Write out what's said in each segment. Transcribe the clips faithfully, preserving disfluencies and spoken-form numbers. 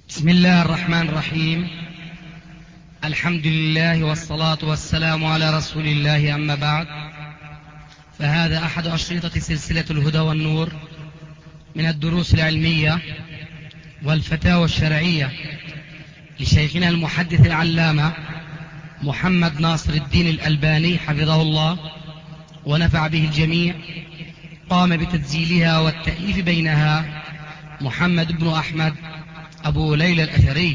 بسم الله الرحمن الرحيم. الحمد لله والصلاة والسلام على رسول الله، أما بعد، فهذا أحد أشرطة سلسلة الهدى والنور من الدروس العلمية والفتاوى الشرعية لشيخنا المحدث العلامة محمد ناصر الدين الألباني حفظه الله ونفع به الجميع. قام بتسجيلها والتأليف بينها محمد بن أحمد أبو ليلى الأثري.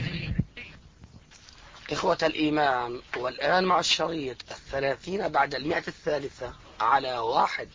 إخوة الإيمان، والآن مع الشريط الثلاثين بعد المئة الثالثة على واحد.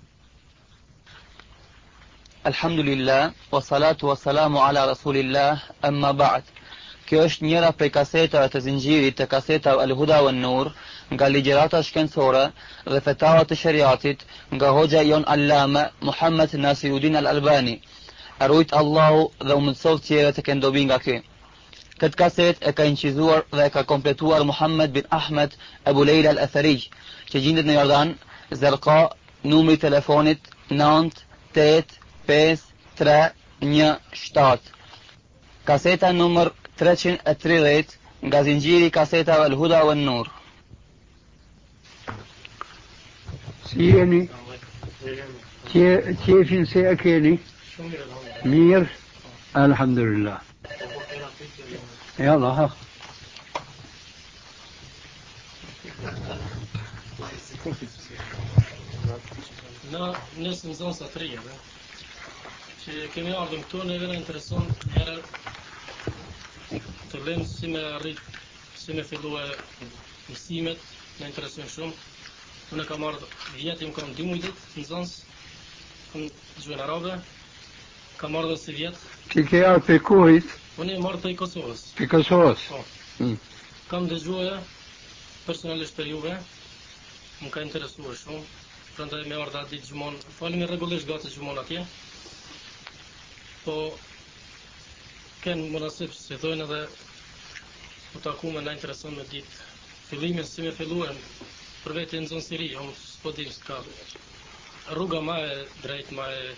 الحمد لله والصلاة والسلام على رسول الله، أما بعد. Kjo është njëra prej kasetave të zinxhirit të kasetave Al Huda wan Nur, nga ligjërata shkencore dhe fetava të shariatit, nga hoxha jon Allama Muhammad Nasiruddin Al Albani. Arrujt Allahu dhe u mësoft tjere të kenë dobi nga ky. Këtë kaset e ka incizuar dhe e ka kompletuar Muhammad bin Ahmed Abu Leila Al Athari, që gjendet në Jordan, Zerqa, numri telefonit nënt tetë pesë tre një shtatë. Kaseta numër treqind e tridhjetë nga zinxhiri i kasetave Al Huda wan Nur. Si jeni? Qefin se e keni? Mirë? Alhamdulillah. Yalla ha. Na nësë në zonë sa të rije, që kemi ardhëm këtu, neve në intereson njëra të lëmë si me arrit, si me fillu e mësimet, në intereson shumë. Unë kam ardhë vjetim, kam dy mujtit në zonës, kam gjuhën arabe, kam ardhë si vjetë. Ti ke ardhë për kuhit? Unë e marrë për Kosovës. Për Kosovës? Po. Mm. Kam dëgjuar personalisht për juve, më ka interesuar shumë. Prandaj me ardha ditë gjumon, falemi rregullisht gati gjumon atje. Po kënë munasip si thojnë edhe u taku me na intereson me ditë fillimin si me filluem për vetë në zonë Siri, unë s'po dim s'ka rruga ma e drejt, ma e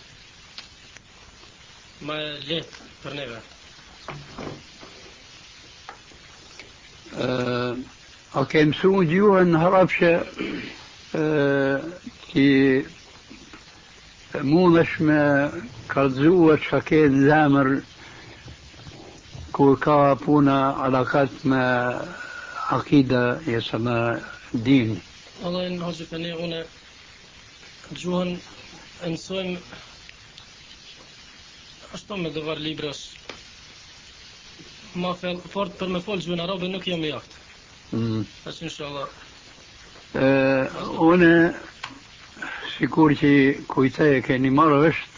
ma e lehtë për neve. Uh, a ke mësu gjuhën harapshe uh, që mundesh me kallëzua që ka ke në zemër kur ka puna alakat me akida jesa me din? Allah në hoqë për ne, une gjuhën e mësojmë ashtu me dëvar librash. Ma fel, fort për me fol gjuhën arabe nuk jam i jaftë. Mm. Ashtë inshallah. Uh, une, sikur që kujtej e keni marrë është,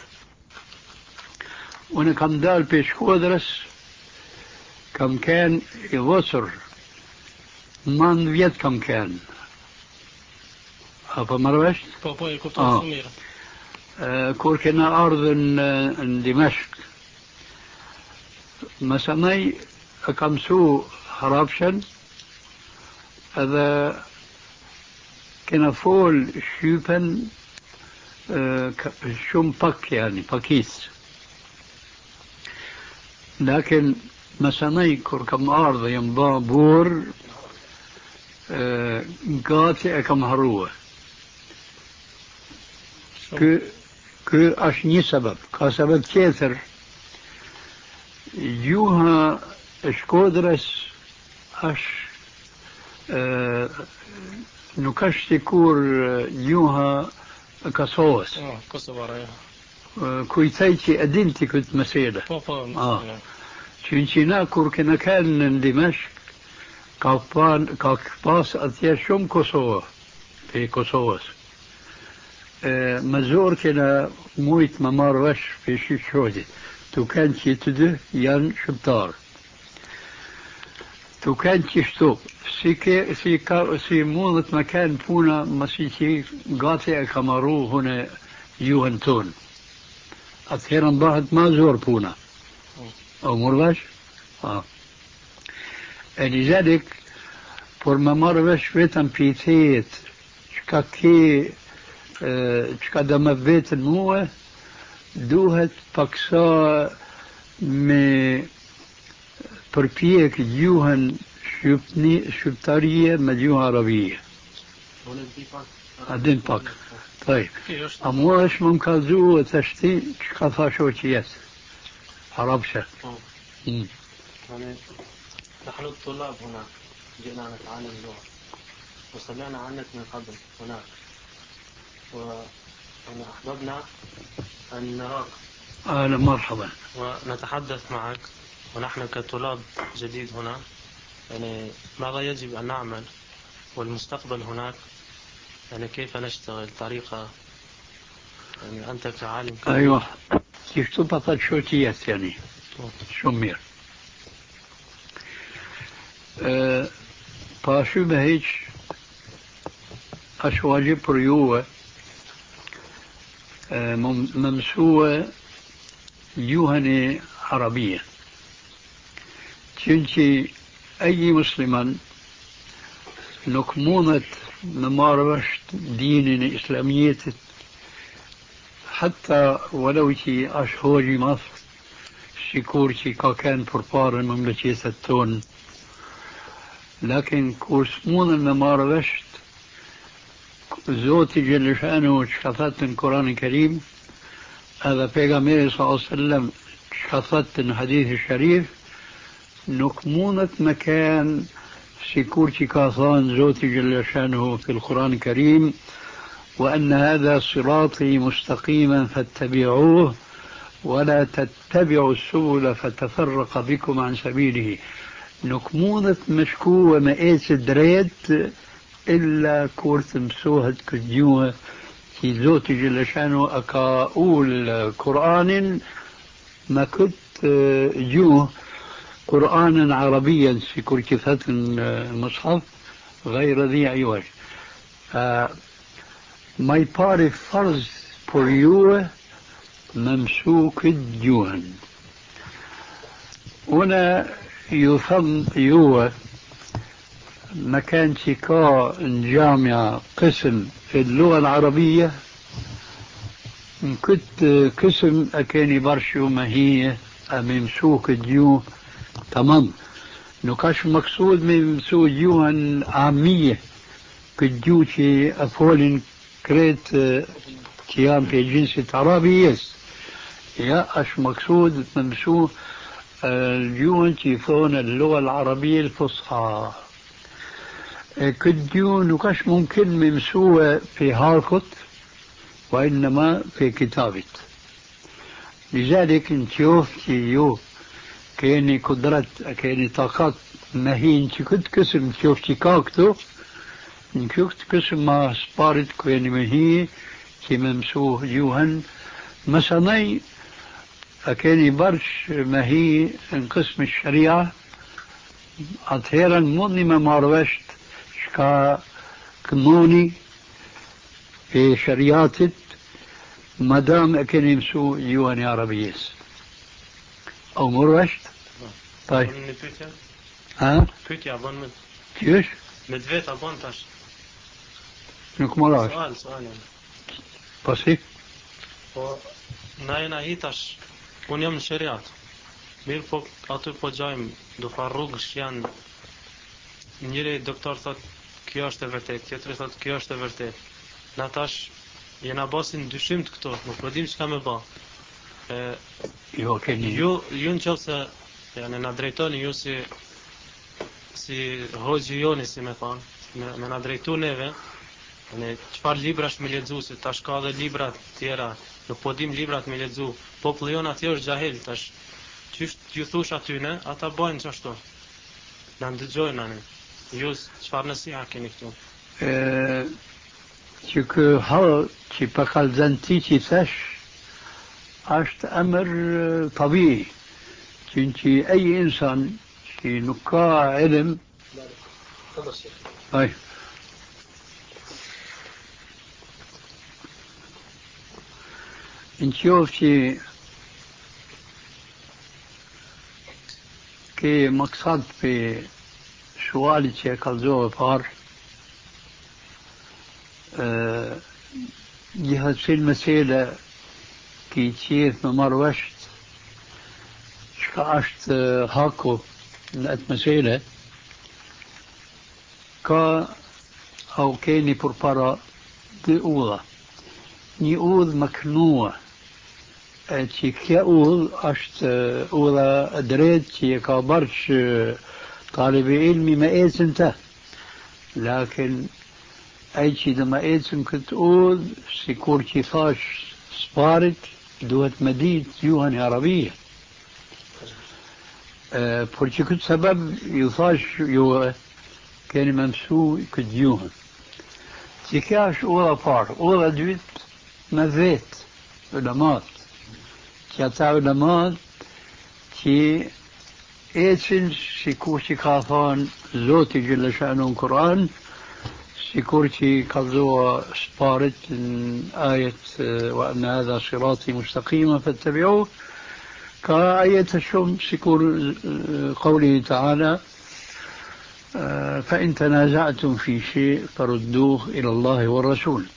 une kam dalë për Shkodrës, kam ken i vosër, man vjetë kam ken. Apo marrë është? Po, po, e kuptojnë shumë mirë. Uh, kur kena ardhën uh, në Dimashq, mësanaj e kam su harapshen, edhe kena fol shqypen uh, shumë pak, yani, pakis. Lakin mësanaj kur kam ardhë jam ba bur, uh, gati e kam harua. Kë, kë është një sebeb, ka sebeb tjetër. Gjuha e Shkodrës është uh, nuk është sikur gjuha e Kosovës. Oh, Kosovara, ja. Uh, kujtej që e din ti këtë mesele. Po, po, Ah. ja. Që në qina kur kena kanë në Dimashq, ka, pan, ka pas atje shumë Kosovë, për Kosovës. Uh, më zorë kena mujtë më marrë vesh për shqyqodit. Tu kanë që të dy janë shqiptarë. Tu kanë që shtu, si, ke, si, ka, si mundet me kanë puna mësi që gati e ka marru hune juhën tonë. Atëherë në bëhet ma zorë puna. O mërvesh? Ha. E një zedik, por me marrë vesh vetëm pitejet, që ka ke, që ka dhe me vetën muë, duhet paksa me përpjek gjuhën shqipni, shqiptarie me gjuhën arabie. A din pak. طيب. أمورش ممكازو وتشتي شخصاشو تشيس عربشة. يعني نحن الطلاب هنا جئنا نتعلم اللغة وسمعنا عنك من قبل هناك وأحببنا أن نراك. أهلا مرحبا. ونتحدث معك ونحن كطلاب جديد هنا يعني ماذا يجب أن نعمل والمستقبل هناك يعني كيف نشتغل طريقة يعني أنت كعالم كبير. أيوة كيف تبطل شو تيس يعني شو مير أه باشو بهيج أش واجب ريوة أه ممسوة يوهني عربية تنشي أي مسلما نكمونة ممارسة دين إسلامية حتى ولو شي أشهوري مصر شكور شي كان فرفار المملكة التون لكن كورسمون الممارسة زوتي جل شأنه شخصت القرآن الكريم هذا بيغامير صلى الله عليه وسلم شخصت الحديث الشريف نكمونة مكان سيكورتي كاثان زوتي جل شأنه في القرآن الكريم وأن هذا صراطي مستقيما فاتبعوه ولا تتبعوا السبل فتفرق بكم عن سبيله نكمونة مشكو ومئيس دريت إلا كورت مسوهد كديوه في زوتي جل شأنه أقول قرآن ما كنت جوه قرآنا عربيا في كركفة المصحف غير ذي عوج ما يباري فرض بريوه ممسوك الجوهن هنا يفهم يوه مكان شكاء جامعة قسم في اللغة العربية كنت قسم أكاني برشو ما هي ممسوك الجوه تمام نكاش مقصود من ممسوك جوهن عامية كجوتي أفولين كريت كيان في جنس عربي يا أش مقصود ممسوك الجوهن تيفون اللغة العربية الفصحى كديون وكاش ممكن ممسوة في هاركت وإنما في كتابة لذلك انتيوف تيوف كيني قدرت كيني طاقات مهين كنت كسم تيوف تيكاكتو كنت كسم ما سبارت كيني مهي كي ممسوه جوهن مثلا أكيني برش مهي ان قسم الشريعة أطهيرا موني ما ماروشت شكا كموني في شريعتت مدام أكيني مسو جوهن عربيس أو مروشت طيب ها بيتي أبون مد كيش مدفيت أبون تاش نك مروش سؤال سؤال يعني بسيط ناينا هيتاش ونيوم الشريعة مير فوق أطول بجايم دو فاروقش يعني njëri doktor thot kjo është e vërtet, tjetri thot kjo është e vërtet. Na tash jena basin dyshim të këto, nuk po dim çka më bë. Ë jo keni ju ju nëse yani na drejtoni ju si si hoxhi joni si më thon, me, me na drejtu neve, yani çfarë librash me lexu se tash ka edhe libra të tjera, nuk po dim librat me lexu. Populli jon aty është xahil tash. Çish ju thush aty ne, ata bojnë çashtu. Na ndëgjojnë anë. Ju çfarë nasiha keni këtu? Ë që kë hall që pa kallëzanti që thash është emër tabii që që أي إنسان që nuk ka ilm أي نشوف شي كي مقصد في سؤالي شي كالزوه بار أه جهة في المسألة كي تشيف ممروشت شكاشت هاكو në atë mesele ka au keni për para dy udha. Një udhë më knua, e që kja udhë është udha drejt që e ka bërsh talibi ilmi me ecën të. Lakin ai që dhe me ecën këtë udhë, si kur që thash sparit, duhet me ditë gjuhën e arabia. Por që këtë sebeb ju thash juve, keni me mësu këtë gjuhën. Që kja është udha parë, udha dytë me vetë, ulemat. Që ata ulemat që ecin si kur që ka thonë Zoti Gjelle Shanu në Kur'an, si kur që ka zoa sparit në ajet wa anna hadha sirati mustaqima fattabi'uhu, ka ajet shumë si kur qawlihi ta'ala فإن تنازعتم في شيء فردوه إلى الله والرسول.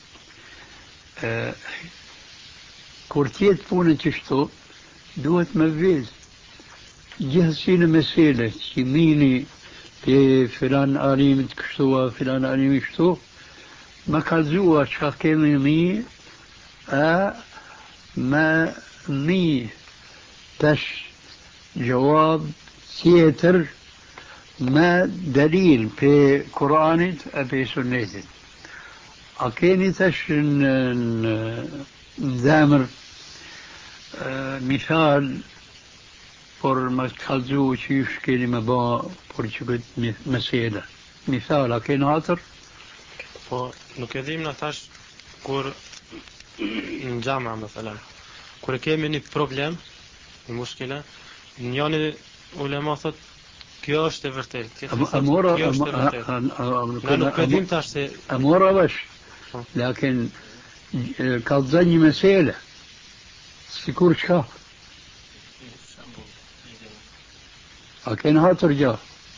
Kur tjetë punë që shto, duhet me vezë. Gjithësi në mesele, që mini për filan alimit kështua, filan alimit kështu, me kalzua që ka kemi mi, a me mi tash gjawab tjetër me dalil për Kur'anit e për sunnetit. A keni tash në zemër misal por më kalzu që ju shkeni me ba por që këtë mesele. Misal, a keni hatër? Po, nuk e dhim në thash kur në gjama, më thëlem. Kur e kemi një problem, një mushkila, njani ulema thot, kjo është e vërtet. Amora, kjo është e vërtet. Na nuk e dim tash se... Amora vash, lakin kalza një mesele, si kur qka. A keni hatër gja?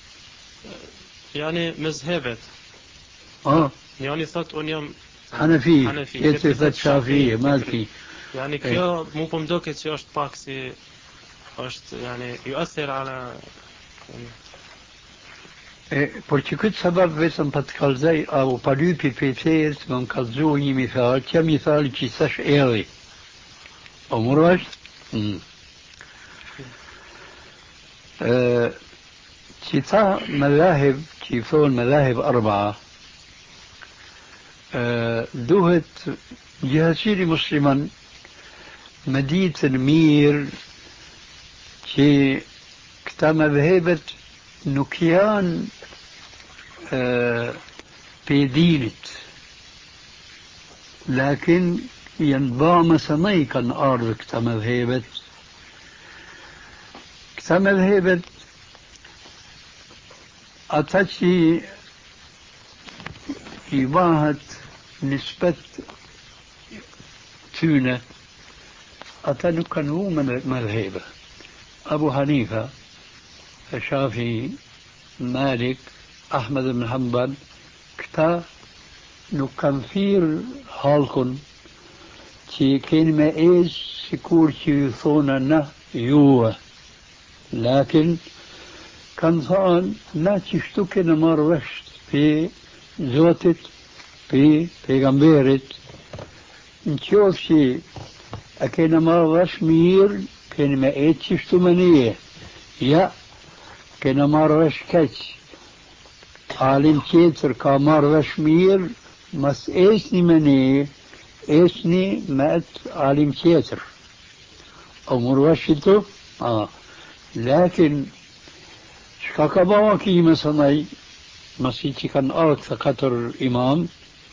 Yani mezhebet. Ah. Njani thot, unë jam Hanefi, Hanefi, tjetëri thot Shafii, Maliki. Yani kjo mu po mdoket që është pak si është yani ju ather ala e por që këtë sabab vetëm pa të kallzoj apo pa lypi për fejës më më kallzu një mithal, që mithal që thash erdhi. O mërë është? Mm. që tha madhahib që i thonë madhahib arba duhet gjithësiri musliman me ditën mirë që këta madhahibet nuk janë për dinit lakin janë ba mësëmaj kanë ardhë këta madhahibet këta madhahibet ata që i bahet nispet tyne ata nuk kanë hu madhhebe. Abu Hanifa, Shafi, Malik, Ahmed ibn Hanbal, këta nuk kanë thirë halkun që keni me esh sikur që ju thona na juve. Lakin kanë thonë na që shtu kene marrë vesht për Zotit, për pejgamberit, në qofë që a kene marrë vesht mirë, kene me etë që shtu më nije. Ja, kene marrë vesht keq. Alim tjetër ka marrë vesht mirë, mas esni më nije, esni me etë alim tjetër. O mërë vesht të? Ah. Lakin, shka ka bëma ki mësënaj, masi që kanë ardhë të katër imam,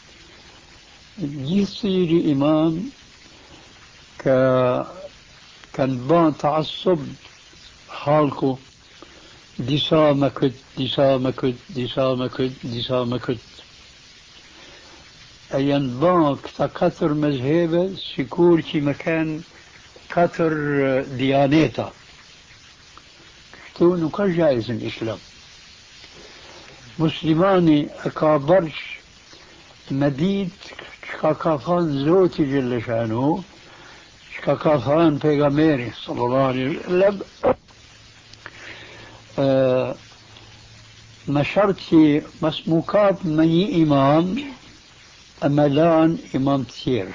gjithësiri imam ka kanë bënë të asub halku, disa me këtë, disa me këtë, disa me këtë, disa me këtë. E janë bënë këta katër mezhebe, sikur që me kanë katër dianeta. Kështu nuk ka gjajz në islam. Muslimani e ka bërsh me ditë çka ka thënë Zoti Gjelle Shanu, çka ka thënë pejgamberi sallallahu alaihi wasallam. آه ما شرطي مسموكات مني إمام أما لان إمام كثير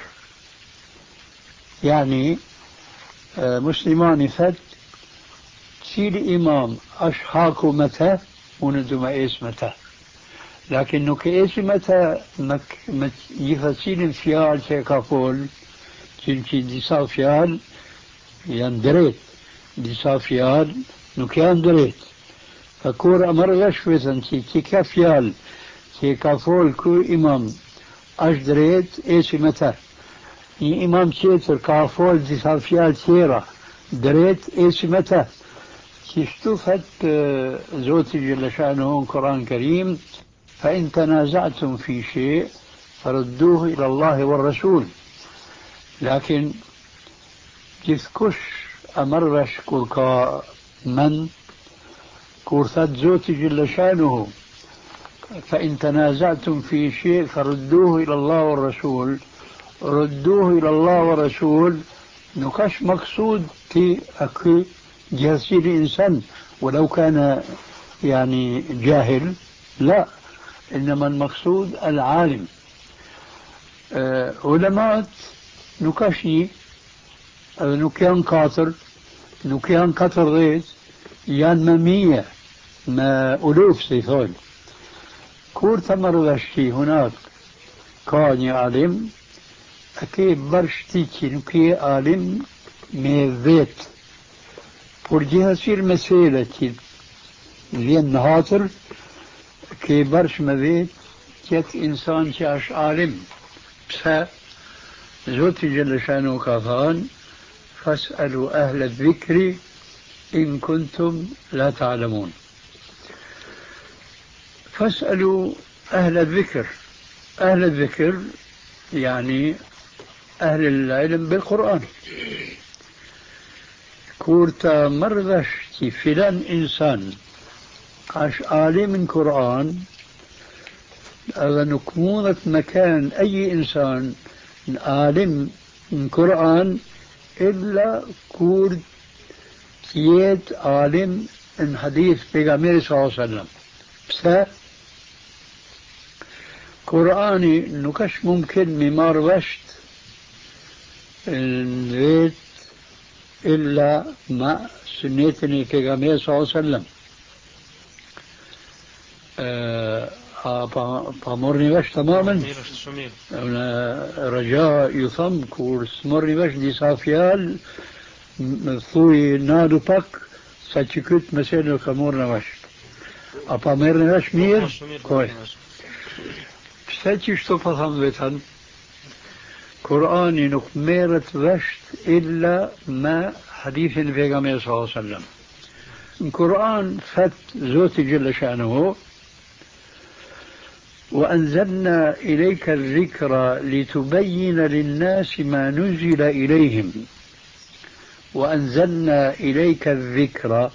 يعني آه مسلمان فت تصير إمام أشحاكو متى وندو ما إيس متى لكن كإيس متى مك يفسير فيال شيكافول تلكي ديسا فيال يندريت ديسا فيال نكيان دريت فكور أمر غشوة تي كافيال تي كافول كو إمام أجدريت إيش متى ي إمام تيتر كافول ديسا فيال تيرا دريت إيش متى اشتفت زوتي جل شأنه قرآن الكريم فإن تنازعتم في شيء فردوه إلى الله والرسول لكن تذكش أمرش كوركا من كورثت زوتي جل شأنه فإن تنازعتم في شيء فردوه إلى الله والرسول ردوه إلى الله والرسول نكش مقصود في أكل جهسي الإنسان ولو كان يعني جاهل لا إنما المقصود العالم أه علماء نكشي نكيان قاطر نكيان قطر غيث يان ممية ما ألوف سيثول كور ثمر غشي هناك كان عالم أكيد برشتيكي نكي عالم ميذيت por gjithasir mesele që vjen në hatër, ke bërsh me vetë qëtë insan që është alim. Pse? Zoti Gjellëshanu ka thanë, fas'alu ahle dhikri in kuntum la ta'lamun. فاسألوا أهل الذكر أهل الذكر يعني أهل العلم بالقرآن كورتا مرضش فلان إنسان عاش عالم القرآن هذا نكمونة مكان أي إنسان عالم القرآن إلا كورت تيت عالم من حديث بيغامير صلى الله عليه وسلم بس قرآني نكش ممكن ممار وشت البيت إلا مع سنتني بيغامير صلى الله عليه وسلم فمرني وش تماما رجاء يثم كورس مرني وش دي صافيال ثوي نادو باك ساتشكوت مسيلو كمورنا وش أبا مرني وش مير كويس ساتشي شتو فهم بيتان قرآني نك ميرت وشت إلا ما حديث البيغامير صلى الله عليه وسلم القرآن فت زوتي جل شأنه وأنزلنا إليك الذكر لتبين للناس ما نزل إليهم وأنزلنا إليك الذكر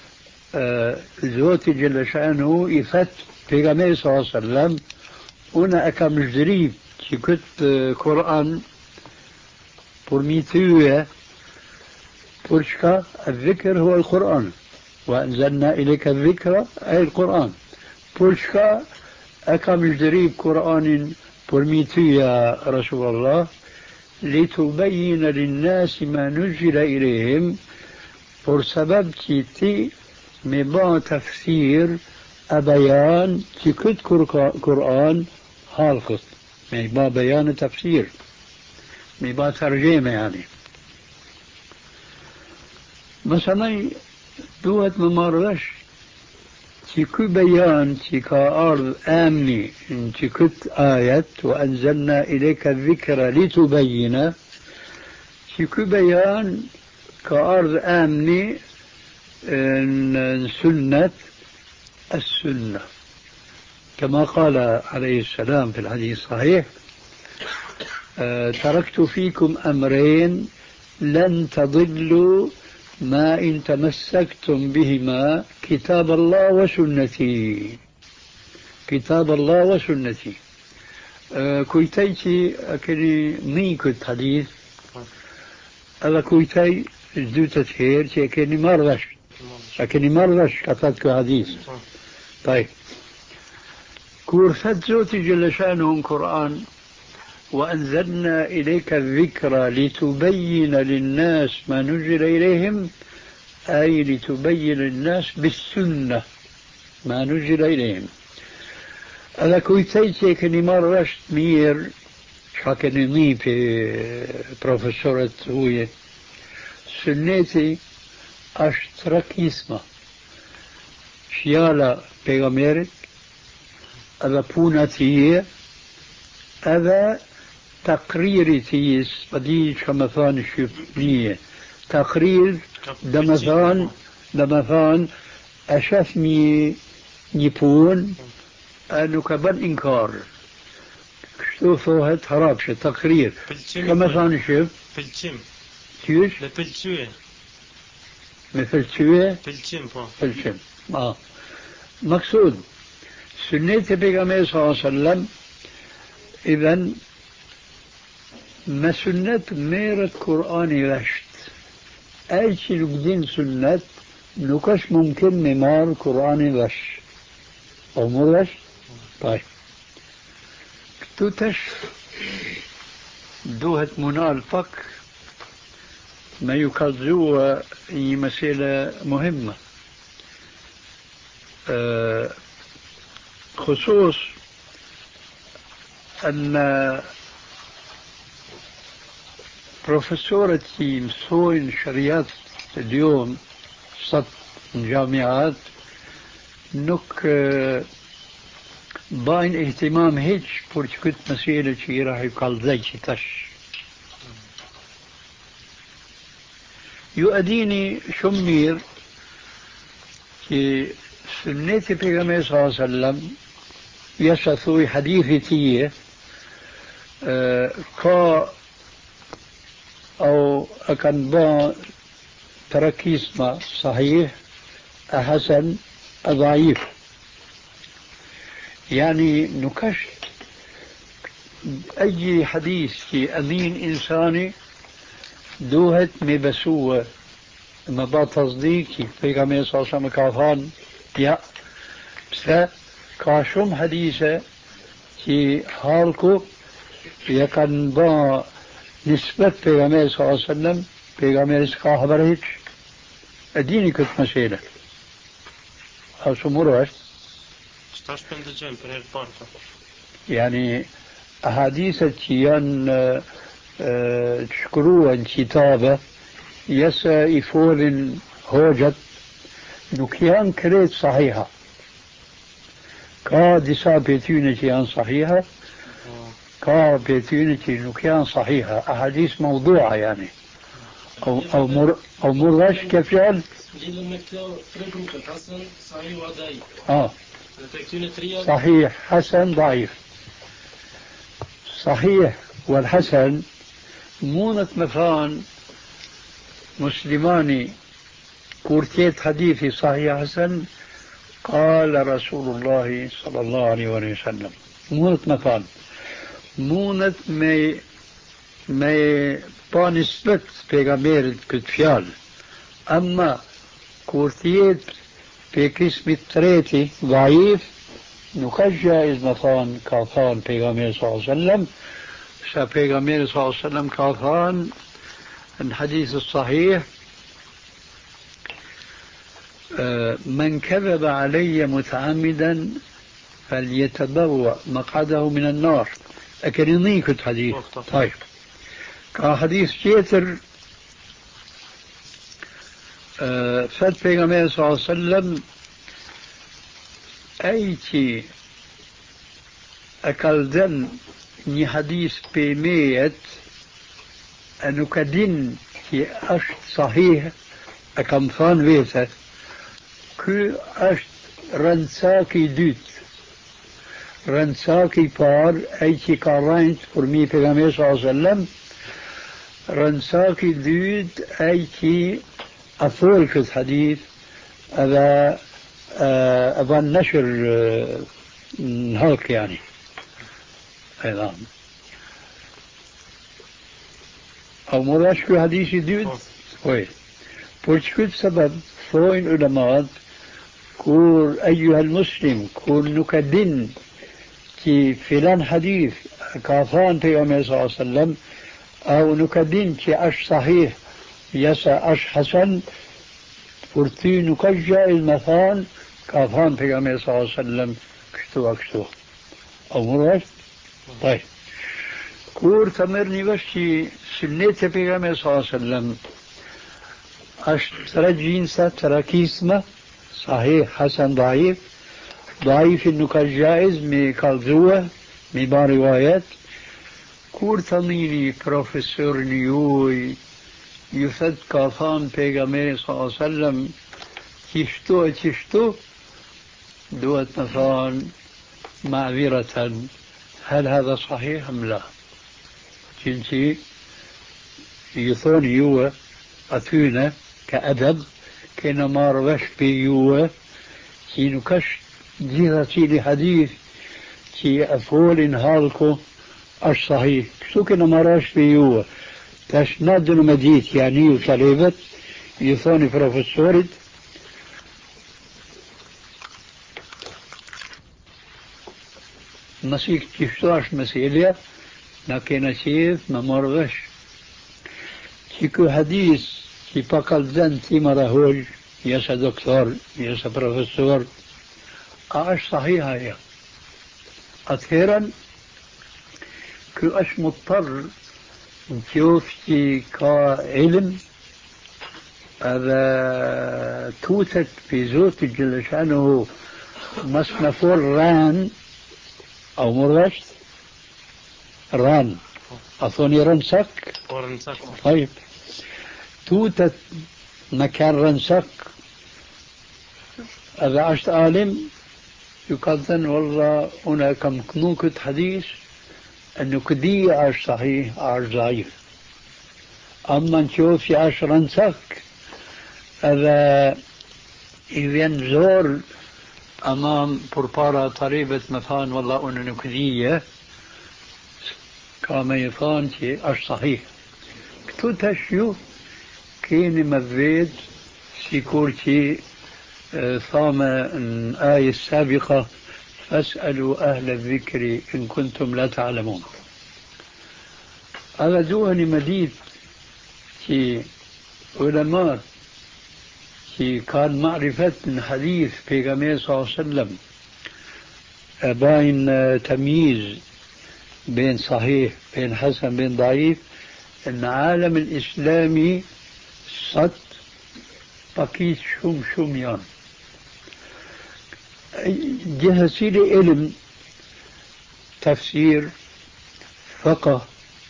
زوتي جل شأنه يفت في صلى الله عليه وسلم هنا أكام جريب كت قرآن برميتوية برشكا الذكر هو القرآن وأنزلنا إليك الذكر أي القرآن برشكا أكام الجريب قرآن برميتو يا رسول الله لتبين للناس ما نزل إليهم por سبب تي مبا تفسير أبيان تي كت قرآن حالقت مبا بيان تفسير مبا ترجمة يعني مثلا دوت ممارش تي كو بيان تي كأرض آمني تي كت آية وأنزلنا إليك الذكر لتبين تي كو بيان كأرض آمني سنة السنة كما قال عليه السلام في الحديث الصحيح تركت فيكم أمرين لن تضلوا ما إن تمسكتم بهما كتاب الله وسنتي كتاب الله وسنتي أه كويتايتي أكني مين كنت حديث ألا كويتاي جدوتة هير تي أكني مارغش لكن مرة كتبت حديث. طيب كور فتزوتي جل شانه قرآن وأنزلنا إليك الذكر لتبين للناس ما نزل إليهم، أي لتبين للناس بالسنة ما نزل إليهم. أنا كويتيتي كني مرة مير شاكني في بروفيسورة هو سنتي أشترك اسمه شيالا بيغاميرت هذا بوناتيه هذا تقريري تيس بدي شمثان الشفنية تقرير دمثان دمثان أشفني نيبون أنه كبن إنكار شو فوهت هرابش تقرير كمثان شف فلتشم كيوش لفلتشوه مثل شوية فلتشم فلتشم آه مقصود سنة بيغامبر صلى الله عليه وسلم إذن ما سنة ميرة قرآن رشت أي شيء بدين سنة نكش ممكن ممار قرآن رش أو مرش. طيب توتش دوهة منال فك ما يكذوه هي مسألة مهمة أه خصوص أن بروفيسورتي مسوين شريات اليوم صف الجامعات نك باين اهتمام هيج بورش كنت مسيرة شي راح يقال زي تش يؤديني شمير في سنة بيغمبر صلى الله عليه وسلم يسثوي حديثي أه كا أو أكن با تركيز ما صحيح أحسن ضعيف يعني نكش أي حديث في أمين إنساني دوهت مبسوة ما با تصديقي بيغمبر صلى الله عليه وسلم كافان يا بس كاشم حديثة في حالكو يكن با نسبة بيغمبر صلى الله عليه وسلم بيغمبر سكا خبرهج اديني كنت مسيلة او سمروش ستاش بندجين برير بارتا يعني أحاديثة كيان اه تشكروها كتابة يسا يفول هوجت نكيان كريت صحيحة كا ديسا بيتونة كيان صحيحة كا بيتونة نكيان صحيحة أحاديث موضوعة يعني أو أو مر أو مرش كيف يعني؟ آه صحيح حسن ضعيف صحيح والحسن مونة مثان مسلماني كورتيت حديثي صحيح حسن قال رسول الله صلى الله عليه وسلم مونة مثان مونة مي مي با نسبت بيغامبر كتفيال أما كورتيت في قسم التريتي ضعيف نكش جائز مثلا كاثان بيغامبر صلى الله عليه وسلم سا بيغامبر صلى الله عليه وسلم كاثان الحديث الصحيح من كذب علي متعمدا فليتبوأ مقعده من النار أكرني كنت حديث. طيب كحديث جيتر فات بيغمبر صلى الله عليه وسلم أيتي أكلدن ني حديث بميت أنه كدين في أشت صحيح أكمثان ويسة كو أشت رنساكي دوت رنساكي بار أيتي كارينت فرمي بيغمبر صلى الله عليه وسلم رنساكي دوت أيتي أثول في الحديث هذا أبا نشر هلك يعني أيضا أو مراش في حديث دوت وي بورش كد سبب ثوين علماء كور أيها المسلم كور نكدن كي فلان حديث كافان في يوم صلى الله عليه وسلم أو نكدن كي أش صحيح يسا أش حسن فرتي نكجا المثان كافان في يوم صلى الله عليه وسلم كشتو أكشتو أو مرات طيب كور تمرني بس كي سنة في يوم صلى الله عليه وسلم أش ترى جينسة ترى كيسمة صحيح حسن ضعيف ضعيف إنه كالجائز مي كالزوة مي بار روايات كور تميني بروفيسور نيوي يفد كافان بيغامي صلى الله عليه وسلم تشتو تشتو دوت مثلا معذرة هل هذا صحيح أم لا جنسي يثون يوه أثينا كأدب كنا ما روش بيوه كي نكش جيرتي لحديث كي أفول إنهالكو أش صحيح شو كنا ما روش بيوه تاش نادل مديت يعني وطلبت يثوني بروفيسورد مسيك تشتاش مسيليا لكن شيف ما مرغش كيكو حديث كي بقل زن تي مرهول يسا دكتور يسا بروفيسور اش صحيحة يا اخيرا كو اش مضطر نشوف كي كعلم هذا توتت في زوت جل شأنه مصنفور ران أو مرشد ران أظني رنسك ورنسك طيب توتت مكان رنسك إذا عشت عالم يقدن والله هنا كم كنوكة حديث أنه كدي عاش صحيح عاش ضعيف أما نشوف عاش رنسك هذا إذا زور أمام بربارة طريبة مثان والله أنه نكذية كما يفان شيء أش صحيح كتو تشيو كيني مبيد سيكور شيء ثام الآية السابقة فاسألوا أهل الذكر إن كنتم لا تعلمون هذا دوهني مديد في علماء في كان معرفة من حديث بيغامبر صلى الله عليه وسلم باين تمييز بين صحيح بين حسن بين ضعيف ان عالم الاسلامي صد بقيت شم شميان جهسي لي علم تفسير فقه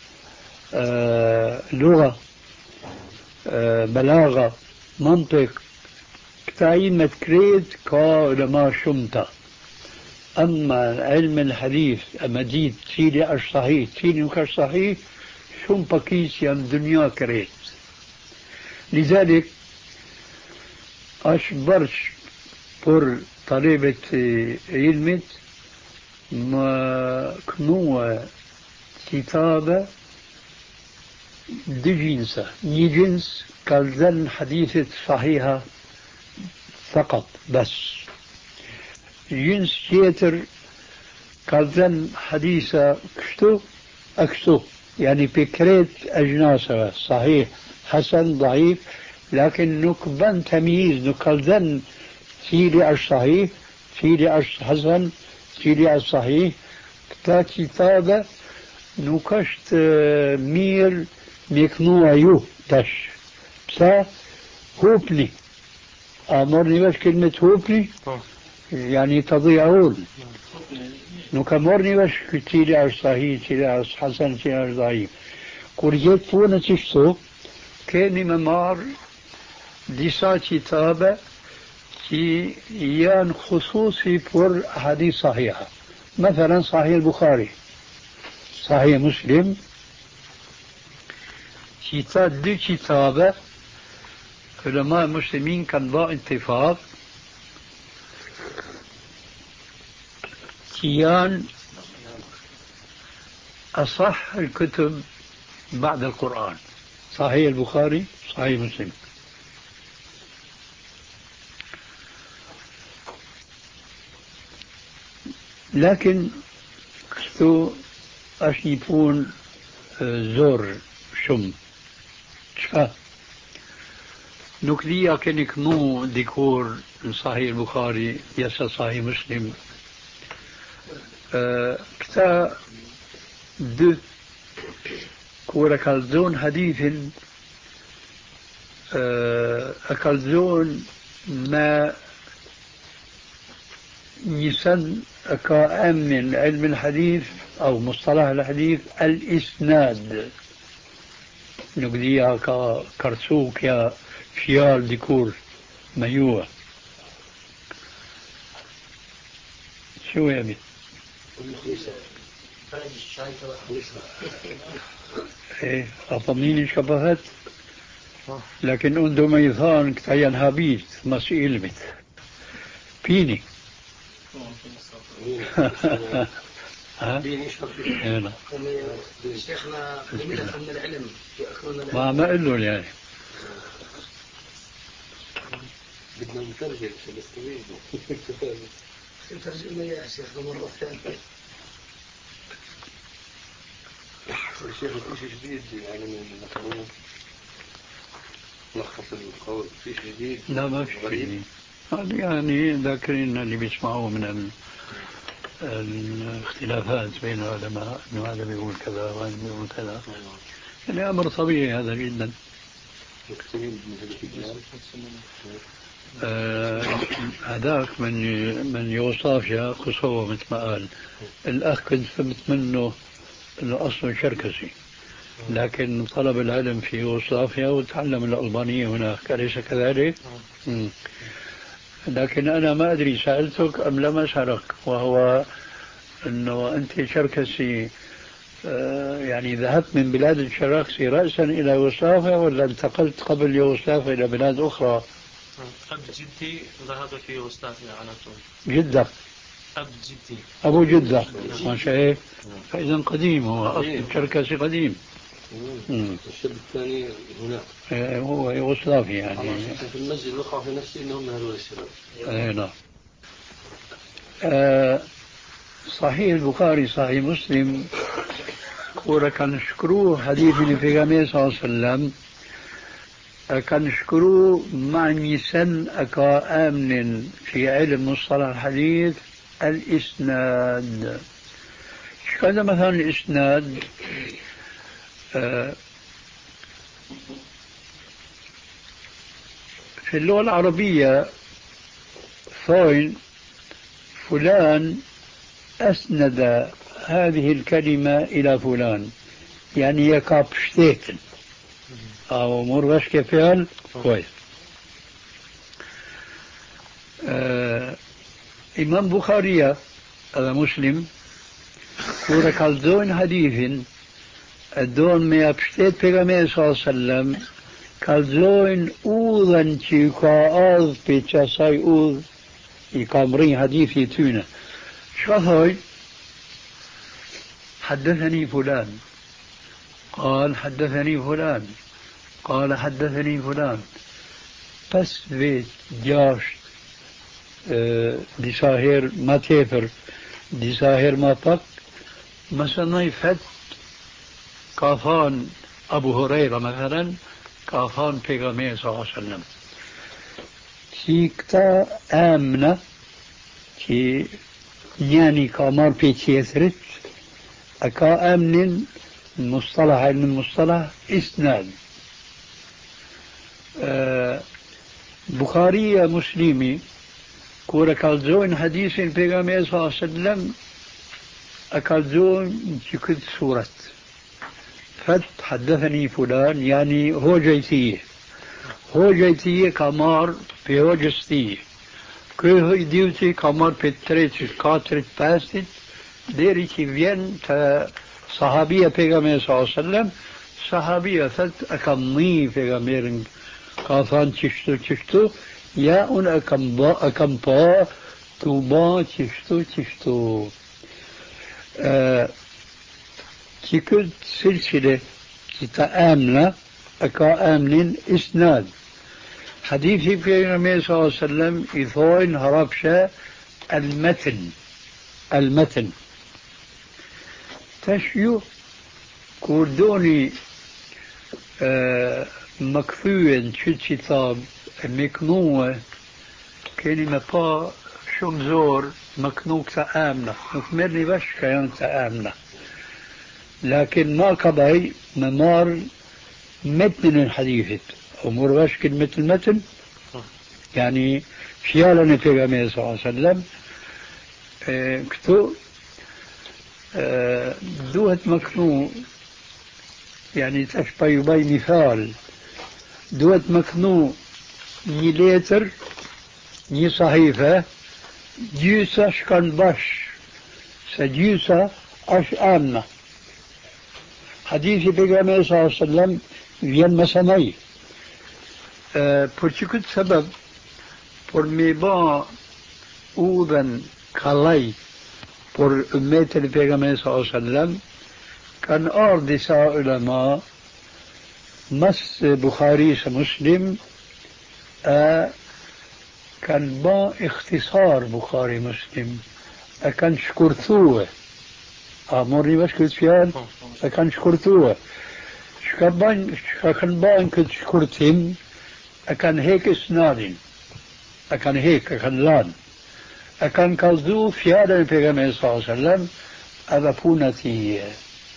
آه، لغة آه، بلاغة منطق تعيين متكريت كعلماء شمتا أما علم الحديث مديد سيدي أش صحيح سيدي مكش صحيح شم بكيس يم دنيا كريت لذلك أش برش بور طلبة علمت ما كنوا كتابة دي جنسة ني جنس كالذن حديثة صحيحة فقط بس جنس شيتر كالذن حديثة كشتو أكشتو يعني بكريت أجناسها صحيح حسن ضعيف لكن نكبن تمييز نكالذن سيري الصحيح سيري الحسن سيري الصحيح كتا كتابة نكشت مير ميكنوع يو تش بسا هوبلي أمرني بس كلمة هوبلي يعني تضيعون نكمرني بس تيري على صحيح تيري على حسن تيري على ضعيف كورجيت فونا تشتو كاني ممار ديسا كتابة كي يان خصوصي بور حديث صحيحة مثلا صحيح البخاري صحيح مسلم كتاب دي كتابة علماء المسلمين كان ضاء اتفاق كيان أصح الكتب بعد القرآن صحيح البخاري صحيح مسلم لكن كستو أشنيبون زور شم شفا نكليا كنك مو ديكور صحيح البخاري يسا صحيح مسلم أه كتا دو كورا كالزون حديث أه أكالزون ما يسن كائم من علم الحديث أو مصطلح الحديث الإسناد نقديها كرسوك يا فيال ديكور ميوه شو يا بي ايه أطمنيني شبهت لكن عنده ميثان كتاين هابيت مسي علمت بيني شيخنا جميلة من العلم ما ما قل له يعني بدنا نترجم نستفيد نترجم يا شيخ مرة ثانية الشيخ في جديد يعني من القانون لخص القول في جديد لا ما في جديد يعني ذاكرين اللي بيسمعوه من الاختلافات بين العلماء انه هذا بيقول كذا وهذا بيقول كذا يعني امر طبيعي هذا جدا. هذاك آه من من يوصافيا خصوة مثل ما قال الاخ كنت فهمت منه انه اصله شركسي لكن طلب العلم في يوغوسلافيا وتعلم الألبانية هناك أليس كذلك؟ مم. لكن أنا ما أدري سألتك أم لم أسألك وهو أنه أنت شركسي آه يعني ذهبت من بلاد الشركسي رأسا إلى يوغوسلافيا ولا انتقلت قبل يوغوسلافيا إلى بلاد أخرى؟ أب جدي ذهب في يوغوسلافيا على طول. جدة أب جدي أبو جدة ما شاء فإذا قديم هو أصل الشركسي قديم. الشاب الثاني هنا هو يوغوسلافيا يعني في المسجد وقع في نفسي انهم من هذول الشباب. اي نعم. آه صحيح البخاري صحيح مسلم ورا كان نشكروه حديث النبي صلى الله عليه وسلم كان نشكروه مع ميسن أكا آمن في علم مصطلح الحديث الإسناد. شو هذا مثلا الإسناد؟ آه في اللغة العربية فوين فلان أسند هذه الكلمة إلى فلان يعني يكاب شتيتن أو مرغش كفعل كويس. آه إمام بخاري هذا مسلم ورك الدون حديث الدون ما يبشتيت بيغمية صلى الله عليه وسلم كالزوين أوذن تيكا أذ بيتشاساي أوذ يكامرين حديثي تونة شو هاي؟ حدثني فلان قال حدثني فلان قال حدثني فلان بس بيت جاش اه دي ساهر ما تيفر دي ساهر ما طق مثلا يفت كافان أبو هريرة مثلا كافان بيغامير صلى الله عليه وسلم كيكتا آمنة كي يعني كامار بيتشيثرت أكا آمن المصطلح علم المصطلح إسناد. آه بخاري مسلمي كورا كالزون حديث البيغامير صلى الله عليه وسلم أكالزون جكت سورة فت حدثني فلان يعني هو جيتيه هو جيتيه كمار في هو جستيه كي هو ديوتي كمار في تريتش كاترت باستت ديري كي فين صحابية بيغامير صلى الله عليه وسلم صحابية فت أكمني بيغامير كافان تشتو تشتو يا أن أكم با أكم با توبا تشتو تشتو آه كي كنت سلسلة كي تآمنة أكا آمن إسناد حديثي في النبي صلى الله عليه وسلم إثوين هربشة المتن المتن تشيو كوردوني آه مكفوين شو كتاب مكنوة كلمة با شمزور مكنوك تآمنة نكمرني بش كيان تآمنة لكن ما قضي ممار متن الحديث أمور باش كلمة المتن يعني شيالنا في النبي صلى الله عليه وسلم اه كتو اه دوت مكنو يعني تشبه يبي مثال دوت مكنو ني لتر ني صحيفة جيسا شكن باش سجيسا أش آمنة حديث النبي صلى الله عليه وسلم vjen më së nej. Për që këtë sebeb, për me ba udhen kalaj për ümmetin e pejgamberit sallallahu alaihi wasallam, kanë ardhur disa ulema mas Bukharisë e Muslim e kanë ba ikhtisar Bukhari Muslim, e kanë shkurthue. A morni vesh këtë fjalë? E kanë shkurthue. Shka ban, shka kanë ban këtë shkurtim, e kanë hek isnadin, e kanë hek, e kanë lan, e kanë kallzu fjallën e pejgamberit sallallahu alaihi wasallam edhe puna tije.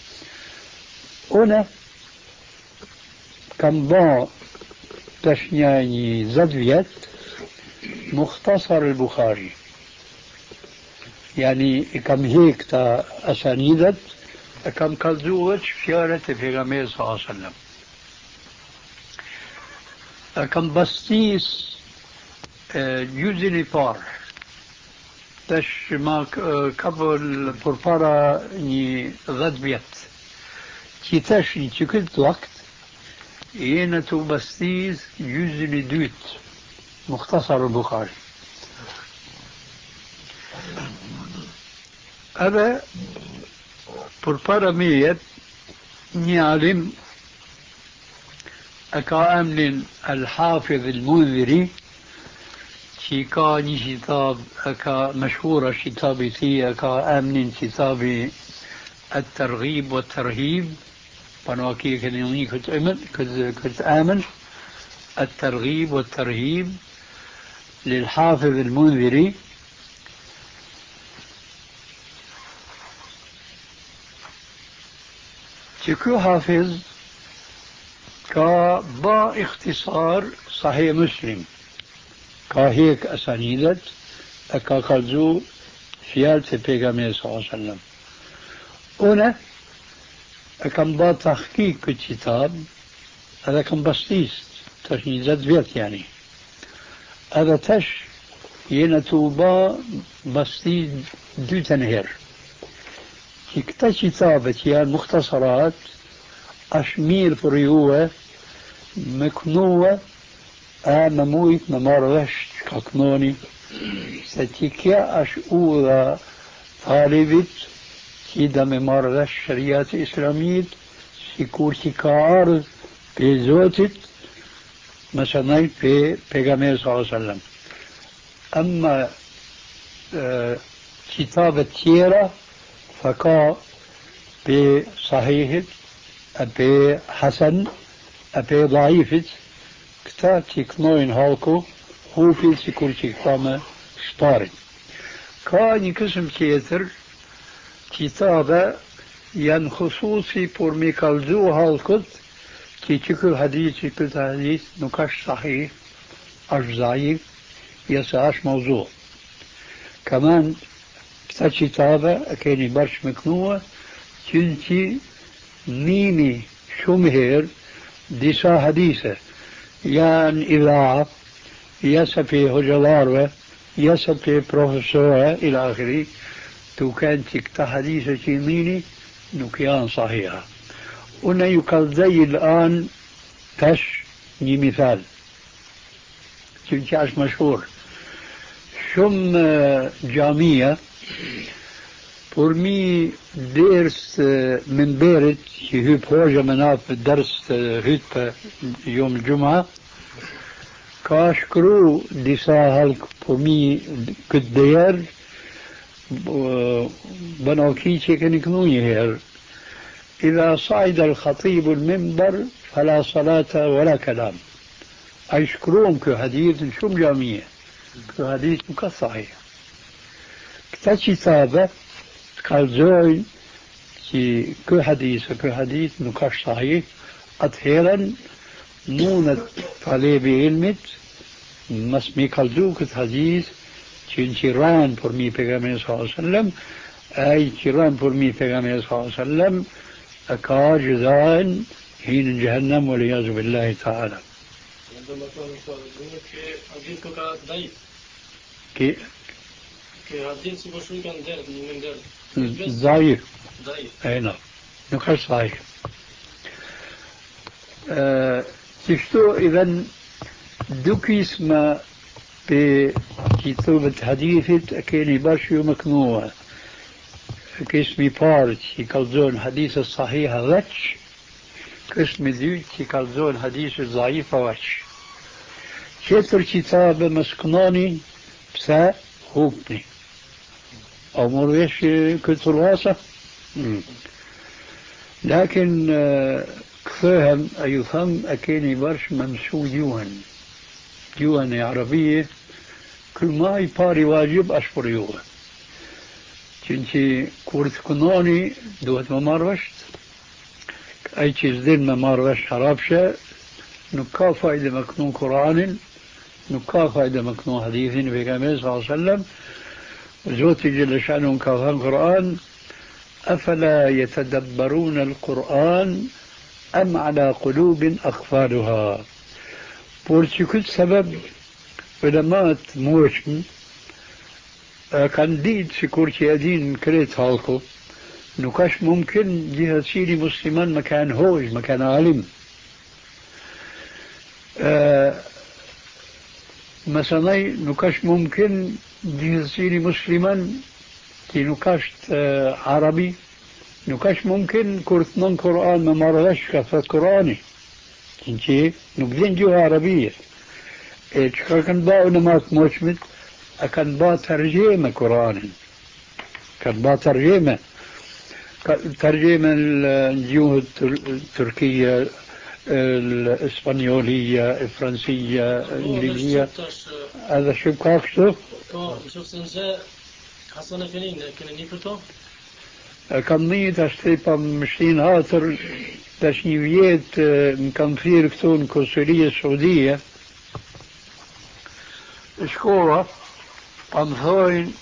Une kam ba tash një një zet vjet Mukhtasar al-Bukhari. Yani i kam hek ta asanidet كم كالزوج فيارة في غمير صلى الله عليه وسلم كم بستيس جزني بار تش ما قبل بربارا ني ضد بيت كي تش ني كلت وقت ينتو بستيس جزني دوت مختصر البخاري هذا për para mejet, një alim e ka emnin Al-Hafidh Al-Mundhiri, që ka një kitab, e ka mashhura kitabi ti, e ka emnin kitabi At-Targhib wa Tarhib, pano aki e këni një këtë emën, këtë emën, At-Targhib wa Tarhib, للحافظ المنذري تكو حافظ كا با اختصار صحيح مسلم كا هيك أسانيدت كا قلزو فيالة البيغامبر صلى الله عليه وسلم أنا كم با تحقيق الكتاب هذا كم بسيط تشني زاد بيت يعني هذا تش ينتو با بسيط دو تنهر كتا كتابة يعني مختصرات أشمير فريوة مكنوة أنا مويت ممارغش كاكنوني ستيكيا أشؤوذا طالبت كيدا ممارغش شريعة إسلامية سيكور كارز بيزوتت مثلا في بيغامبر صلى الله عليه وسلم أما آه كتابة تيرا فكا بصحيح أبي حسن أبي ضعيف كتا تكنوين هالكو هو في سيكور تكتامة شطاري كاني قسم تيتر كتابة ين خصوصي بور ميكالزو هالكوت كي تكل حديث تكل حديث نكاش صحيح أش ضعيف يساش موضوع كمان كتا كتابة كيني برش مكنوة كنتي نيني شمهر ديسا حديثة يعني إذاعة يسا في هجلاروة يسا في بروفيسورة إلى آخره تو كانت كتا حديثة كيميني نكيان صحيحة هنا يقضي الآن تش ني مثال كنتي مشهور شم جامية Por mi ders من بيرت يهيب hoxha me na për ders hyt për jom gjuma ka shkru disa halk për mi këtë derë بنوكيتي كان كنوني إذا صعد الخطيب المنبر فلا صلاة ولا كلام. أشكرهم كحديث شو جامية كحديث مكصحي كتا كتابة قال زوي كي كحديث كحديث نكاش صحيح أطهيرا نونة طالب علمت مسمي قلدوك الحديث كين تيران فرمي پیغمبر صلى الله عليه وسلم أي تيران فرمي پیغمبر صلى الله عليه وسلم أكا جزاء حين جهنم والعياذ بالله تعالى. كي ضعيف أي نعم نقص صحيح. تشتو إذن دوكي اسم بكتابة حديثة أكيني باشيو مكنوة كاسمي بارت يكالزون حديث الصحيحة غتش كاسمي ذيوت يكالزون حديث الضعيفة وش كتر كتاب مسكناني بسا خوبني أو مرويش كتر واسع لكن كفهم أيفهم أكيني برش ممسو يوهن يوهن عربية كل ما يباري واجب أشبر يوهن كنتي كورت كناني دوت ما مروشت أي چیز دين ما مروش حرابشة نكا فايدة مكنون قرآن نكا فايدة مكنون حديث بيغمبر صلى الله عليه وسلم زوتي جل شأنهم كافان قرآن أفلا يتدبرون القرآن أم على قلوب أقفالها بورتي كل سبب علماء موشن كان ديد سيكورتي أدين كريت هالكو نكاش ممكن جهة سيري مسلمان مكان هوج مكان عالم أه مثلا نكاش ممكن جهة سيري مسلمان كي نكاش أه عربي نكاش ممكن كورتمان قرآن ما مرغش كفت قرآني كنتي نقدين جهة عربية إيه كان باو نمات موشمت كان با ترجمة قرآن كان با ترجمة ترجمة الجهود التركية الإسبانيولية الفرنسية الإنجليزية هذا شو كاكسو كان نيت أشتيبا مشتين هاتر تشنيويات كان فيه كتون كونسولية السعودية شكورة أمثال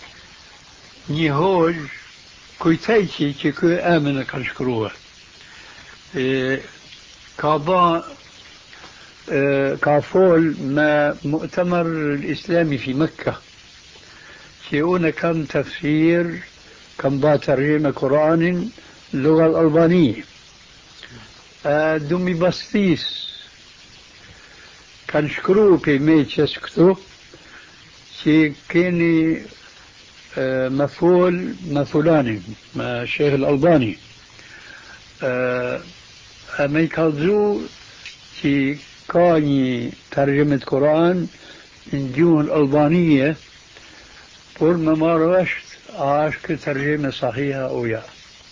نيهوج كويتايتي كي كو آمن كنشكروه إيه كابا إيه كافول ما مؤتمر الإسلامي في مكة شيئون كم تفسير كم با ترجمة قرآن اللغة الألبانية آه دمي بستيس كنشكروه في ميت يسكتو شي كيني آه مفعول مفعولاني مع الشيخ الألباني آه أمي كالزو شي كاني ترجمة قرآن الجوه الألبانية بور ما مارشت عاش كترجمة صحيحة أو يا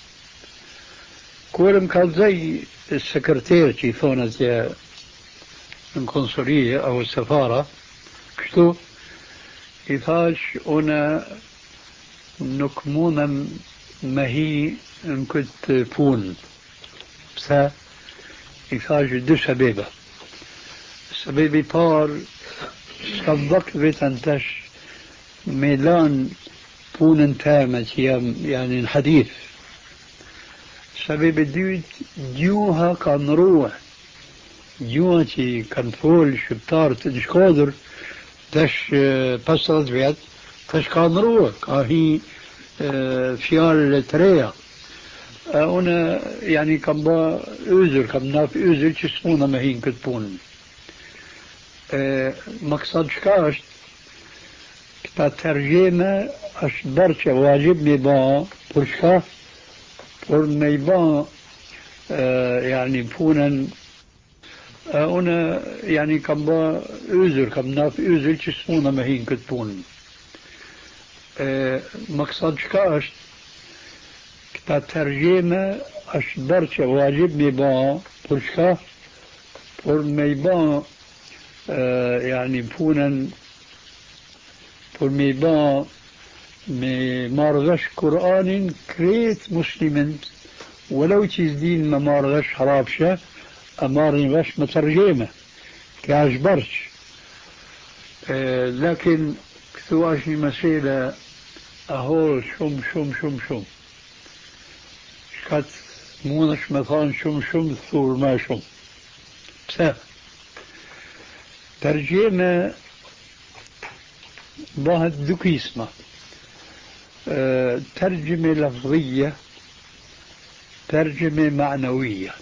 كورم كالزي السكرتير شي ثونة القنصلية أو السفارة كشتو إفاش أنا نكمونا ما هي إن كنت بون بسا إفاش دو سبيبة سبيبي بار صدقت بتنتش ميلان بون تامة يعني الحديث سبيبي ديوت ديوها كان روح جواتي كان فول شبتار تدش قادر تش بسرد بيت تش كان روح كاهي فيال تريا أنا يعني كم با أوزر كم ناف أوزر تسمونا مهين كتبون مقصد شكاش كتا ترجمة أشبرش واجب ميبا برشكا بر ميبا يعني بونا أنا يعني كم با أوزر كم ناف أوزر تسمونا مهين كتبون مقصد شكا أشت كتا ترجمة أشت برشا واجب ميبان برشكا بور ميبان يعني بونا بور ميبان مي مارغش قرآن كريت مسلمين ولو تزدين ما مارغش حرابشة أمارغش مترجمة كاجبرش أه لكن كثواش مسألة أهول شم شم شم شم شكات مونش مثلا شم شم ثور ما شم بسا ترجمة بعد دوكي اسمه أه ترجمة لفظية ترجمة معنوية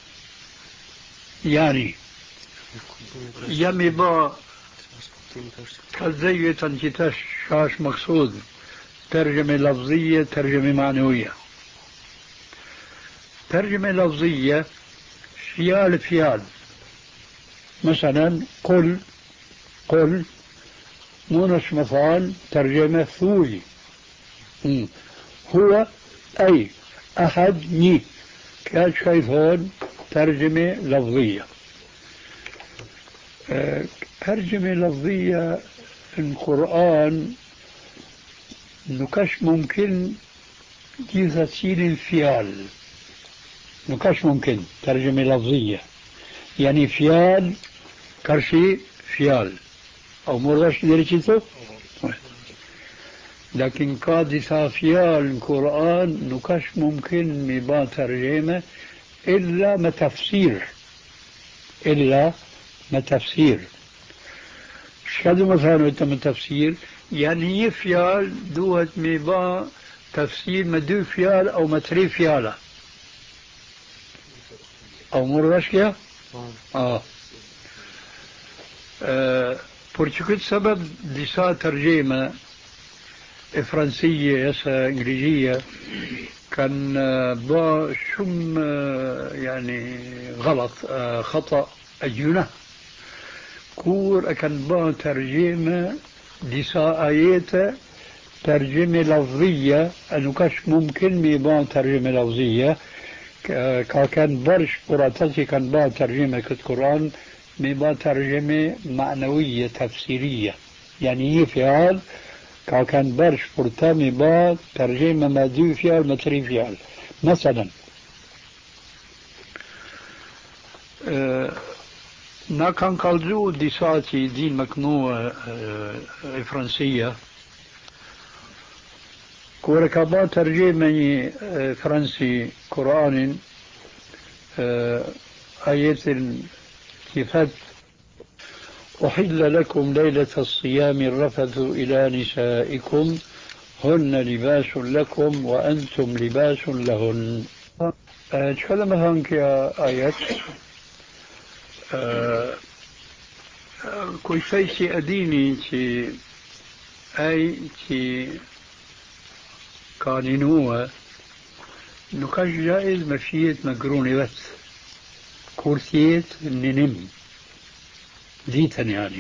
يعني يمي با كالزية تنجتش شاش مقصود ترجمة لفظية ترجمة معنوية ترجمة لفظية فيال فيال مثلا قل قل مونش مثال ترجمة ثوري هو أي أحد ني كان شايفون ترجمة لفظية أه ترجمة لفظية القرآن نكاش ممكن تسيل الفيال نكاش ممكن ترجمة لفظية يعني فيال كرشي فيال أو مرغش درجته لكن قادسة فيال القرآن نكاش ممكن مبا ترجمة إلا ما تفسير إلا ما تفسير شكادو مثلا ما تفسير يعني يفيال دوت مبا تفسير ما دو فيال أو ما تري فيالة أو مرغشكيا آه آه برشكت سبب ديسا ترجمة فرنسية يسا إنجليزية كان با شم يعني غلط خطأ أجنة كور كان با ترجمة ديسا آيات ترجمة لفظية أنه كاش ممكن ميبان ترجمة لفظية كان برش قراتي كان با ترجمة كالقرآن ميبان ترجمة معنوية تفسيرية يعني يفعل كان برش فرتامي با ترجمة ما دو فيال ما تري فيال مثلا أه نا كان قلزو ديساتي دين مكنوة أه فرنسية كوركابا ترجمة أه فرنسي قرآن أه آيات كيفات أحل لكم ليلة الصيام الرفث إلى نسائكم هن لباس لكم وأنتم لباس لهن. أتكلم هنك آيات كل شيء أديني تي أي تي قانونوه نكاش جائز مشيت مقروني بس كورسيت ننم ديتا يعني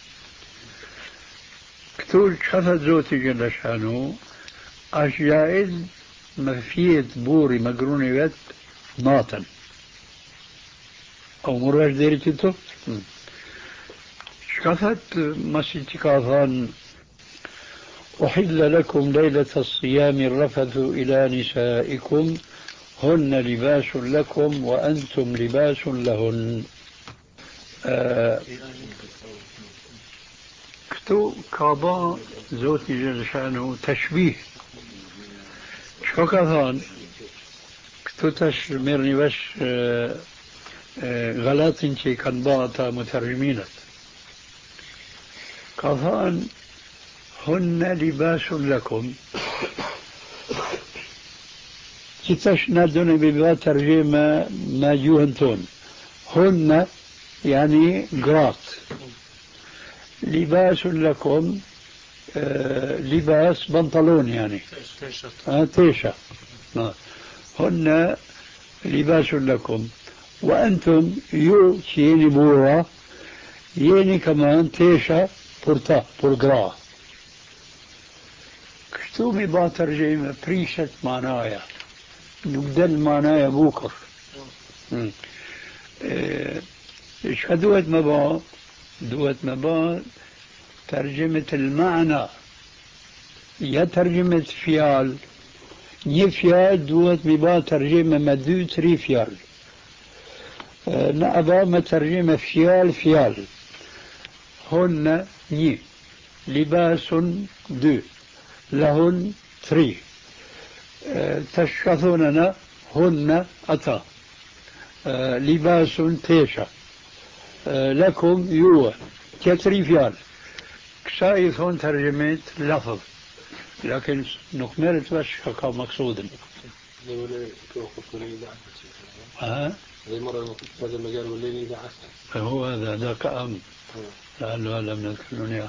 كتور شفت زوتي جل شانو اش جائز مفيت بوري مقروني بس ناطن او مراج ديرتو شكفت مسيتي كاثان أحل لكم ليلة الصيام الرفث إلى نسائكم هن لباس لكم وأنتم لباس لهن. آه كتو كابا زوتي جل شانه تشبيه شو كثان كتو تشمرني بس آه آه غلط انتي كان باتا مترجمينت كثان هن لباس لكم كتاش نادون ببا ترجمة ما جوهنتون هن يعني قرات لباس لكم آه لباس بنطلون يعني آه تيشا آه هن لباس لكم وأنتم يو تيني بورا يني كمان تيشا بورتا بورغرا سومي با ترجمة بريشت معناها نقدل معناها بوكر إيش دوت مبا دوت مبا ترجمة المعنى يا ترجمة فيال يفيال دوت مبا ترجمة مدو تري فيال نأبا ما ترجمة فيال فيال هن ني لباس دو لهن تري تشكثوننا هن أتا لباس تيشا لكم يوه كتري فيال كسايف هون ترجمة لفظ لكن نكملت بس كا مقصودا ها زي مرة في هذا المجال والليل إذا عسل هو هذا ذاك أمر لعله لم نذكر إياه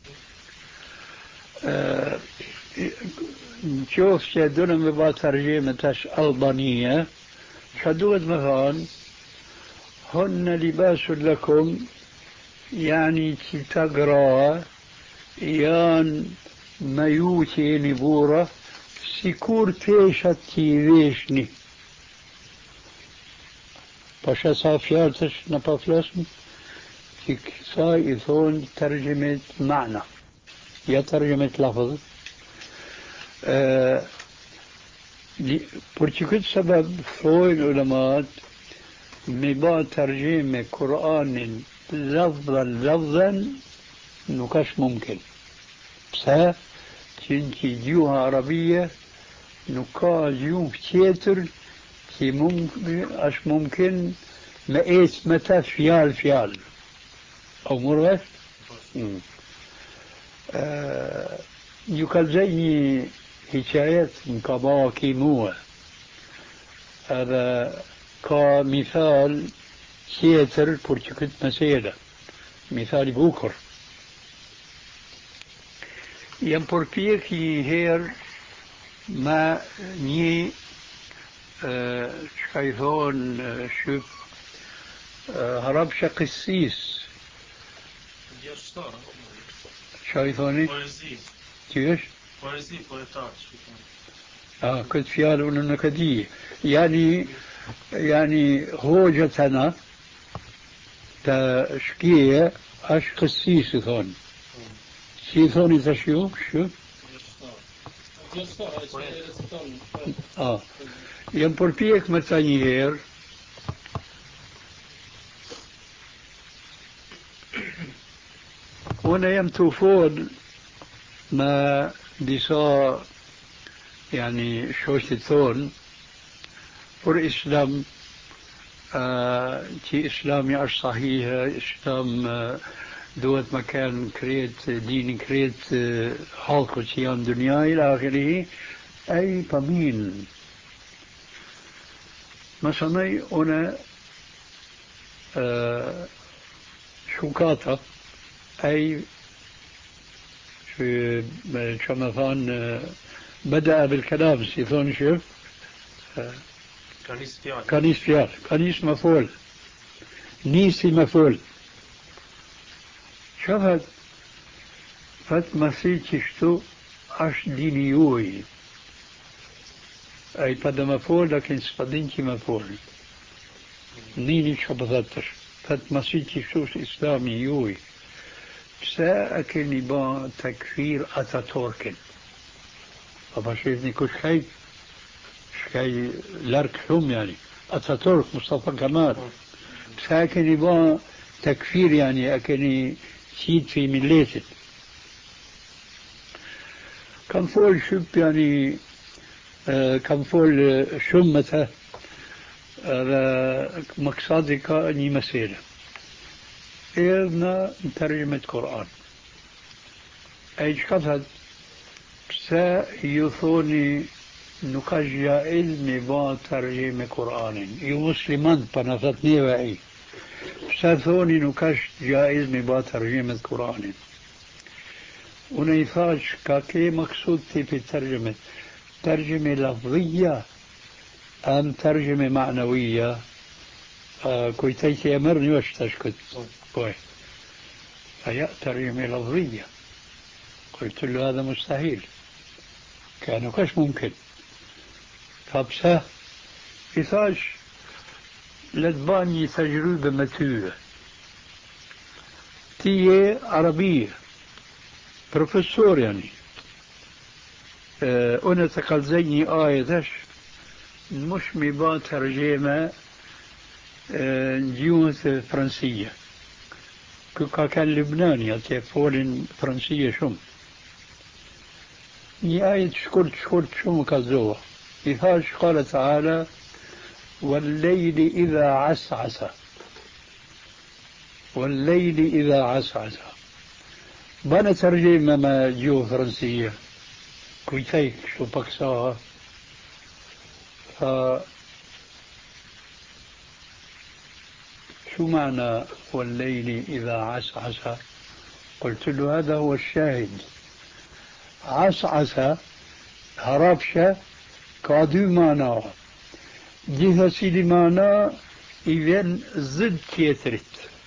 نشوف شدونا مبا ترجمة ألبانية شدوت مثلا هن لباس لكم يعني تتقرأ يان ميوتي نبورة سيكور تيشت تيويشني باشا صافياتش نبافلاسم في سايثون ترجمة معنى يا ترجمة لفظ أه برشكت سبب فوي العلماء مبا ترجمة قرآن لفظا لفظا نكاش ممكن بس تنتي جيوها عربية نكا جيوه كتير كي ممكن اش ممكن ما ايس متى فيال فيال او مرغش آه يقال زي حكايات مكابا كيموه هذا كمثال كيتر برشكت مسيرة مثال بوكر ينبربيك هير ما ني شايفون شوف هربش قسيس شايفوني كيف؟ اه كنت فيال ونكدية يعني يعني هوجتنا تشكية اش قسيس ثون شي ثوني تشيو شو؟ اه ينبربيك متانيير هنا يمتوفون ما ديسا يعني شوشتون فور إسلام آه تي إسلامي أش صحيحة إسلام آه دوت مكان كريت دين كريت آه حلقة سيان دنيا إلى آخره أي طمين مثلا هنا آه شوكاتا أي في شمثان بدأ بالكلام سيثون شوف كنيس فيال كنيس فيال كنيس مفعول نيسي مفعول شفت فت مسيتشتو أش دينيوي أي بدا مفعول لكن سفدينكي مفعول نيني شبذتش فت مسيتشتو إسلامي يوي سأكني با تكفير أتاتوركن فبشيفني كل شيء شيء لارك حوم يعني أتاتورك مصطفى كمال سأكني با تكفير يعني أكني سيد في مليتي كان فول شب يعني آه كان فول شمته آه مقصدي كأني مسيرة إذن ترجمة قرآن أيش كفت سيثوني نكاش جائز مبا ترجمة قرآن يو مسلمان بنفتني وعي سيثوني نكاش جائز مبا ترجمة قرآن ونيفاش كاكي مقصود في الترجمة ترجمة لفظية أم ترجمة معنوية آه كويتيتي أمرني وش تشكت كوي هي ترجمة لفظية قلت له هذا مستحيل كانوا كش ممكن فبسه إثاش لدباني تجربة متوه تيه عربية بروفيسور يعني اه أنا تقلزيني آية مش مبا ترجمة اه نجيوث فرنسية كوكا كان لبناني تفول فرنسية شم ني آية شكرت شكرت شم كالزوة إذا قال تعالى والليل إذا عسعس والليل إذا عسعس بنا ترجمة ما جو فرنسية كويتيك شو بكساها ف شو معنى والليل إذا عسعس قلت له هذا هو الشاهد عسعس هربشة كادو معنى جهة سيدي معنى إذن ضد كيترت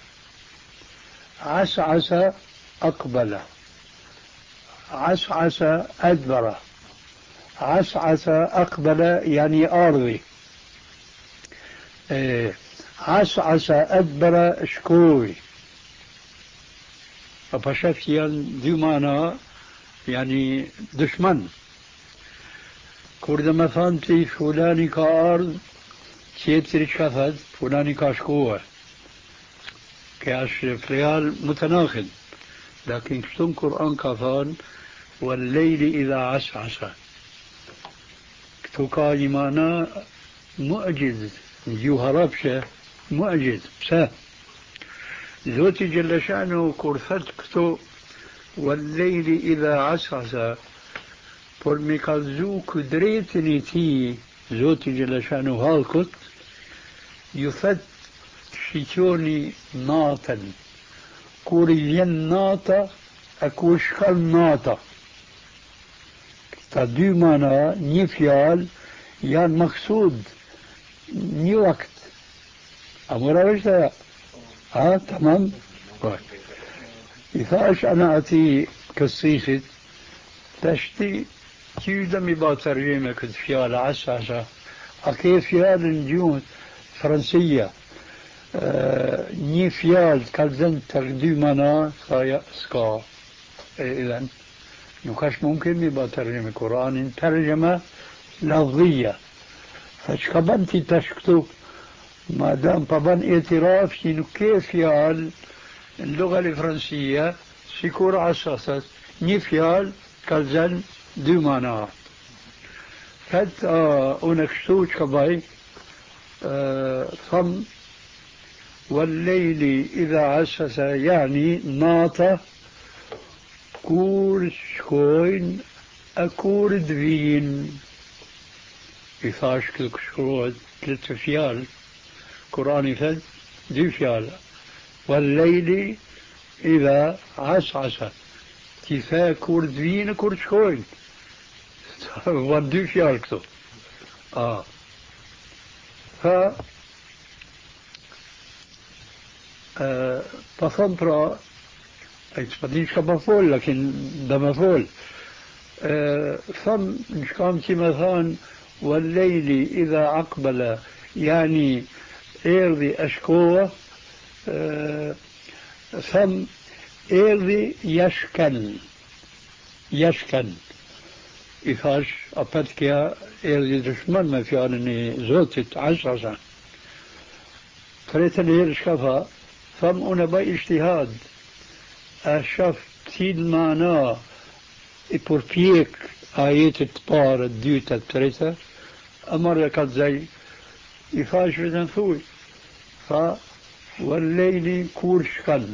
عسعس أقبل عسعس أدبر عسعس أقبل يعني أرضي إيه عسعس أدبر شكوي فشفت يعني دي معنى يعني دشمن كورد ما فهمتي فلاني كأرض كيتر شفت فلاني كشكوه كاش فليال متناقض لكن شتون قرآن كفان والليل إذا عسعس كتوكا إيمانا معجز جوهرابشة معجز بسا زوتي جل شأنه كورثت كتو والليل إذا عسعس فالمكالزو كدريتني تي زوتي جل شأنه هالكت يفت شيتوني ناتا كوريين ناتا أكوشكال ناتا تدو مانا نيفيال يان مقصود ني وقت أمورا وشتا ها تمام إذاش أنا أتي كالسيسد تشتي تيودمي با ترجمة كنت فيال عساسة أكي فيال نجون فرنسية آه ني فيال كالزن تردو مانا سكا إذن نكاش ممكن يبقى ترجمة قرآن ترجمة لفظية فشكبنتي تشكتو ما دام طبعا اعتراف شنو كيف يال اللغة الفرنسية سيكور عساسة ني فيال كالزن دو مانا فت آه ونكشتو شكباي آه ثم والليل إذا عسس يعني ناطة كور شكوين أكور دوين يفاش كل شروط ثلاث فيال قرآن فد دو فيال والليل إذا عسعس كيفا كور دوين كور شكوين ودو فيال كتو آه ف تصدر أي تفضيش كمفول لكن ده مفول أه ثم نشكامتي مثلا والليل إذا أقبل يعني إيرضي أشكوه أه ثم إيرضي يشكن يشكن إفاش أبتكيا إيرضي دشمن ما في أنني زوتت عشرة فريتني يرشكفها ثم أنا باي اجتهاد أشاف تين معنا إبورفيك آيات التبار الديوتا التريتا أمر قد زي يفاش بدن ثوي ف والليل كورشكن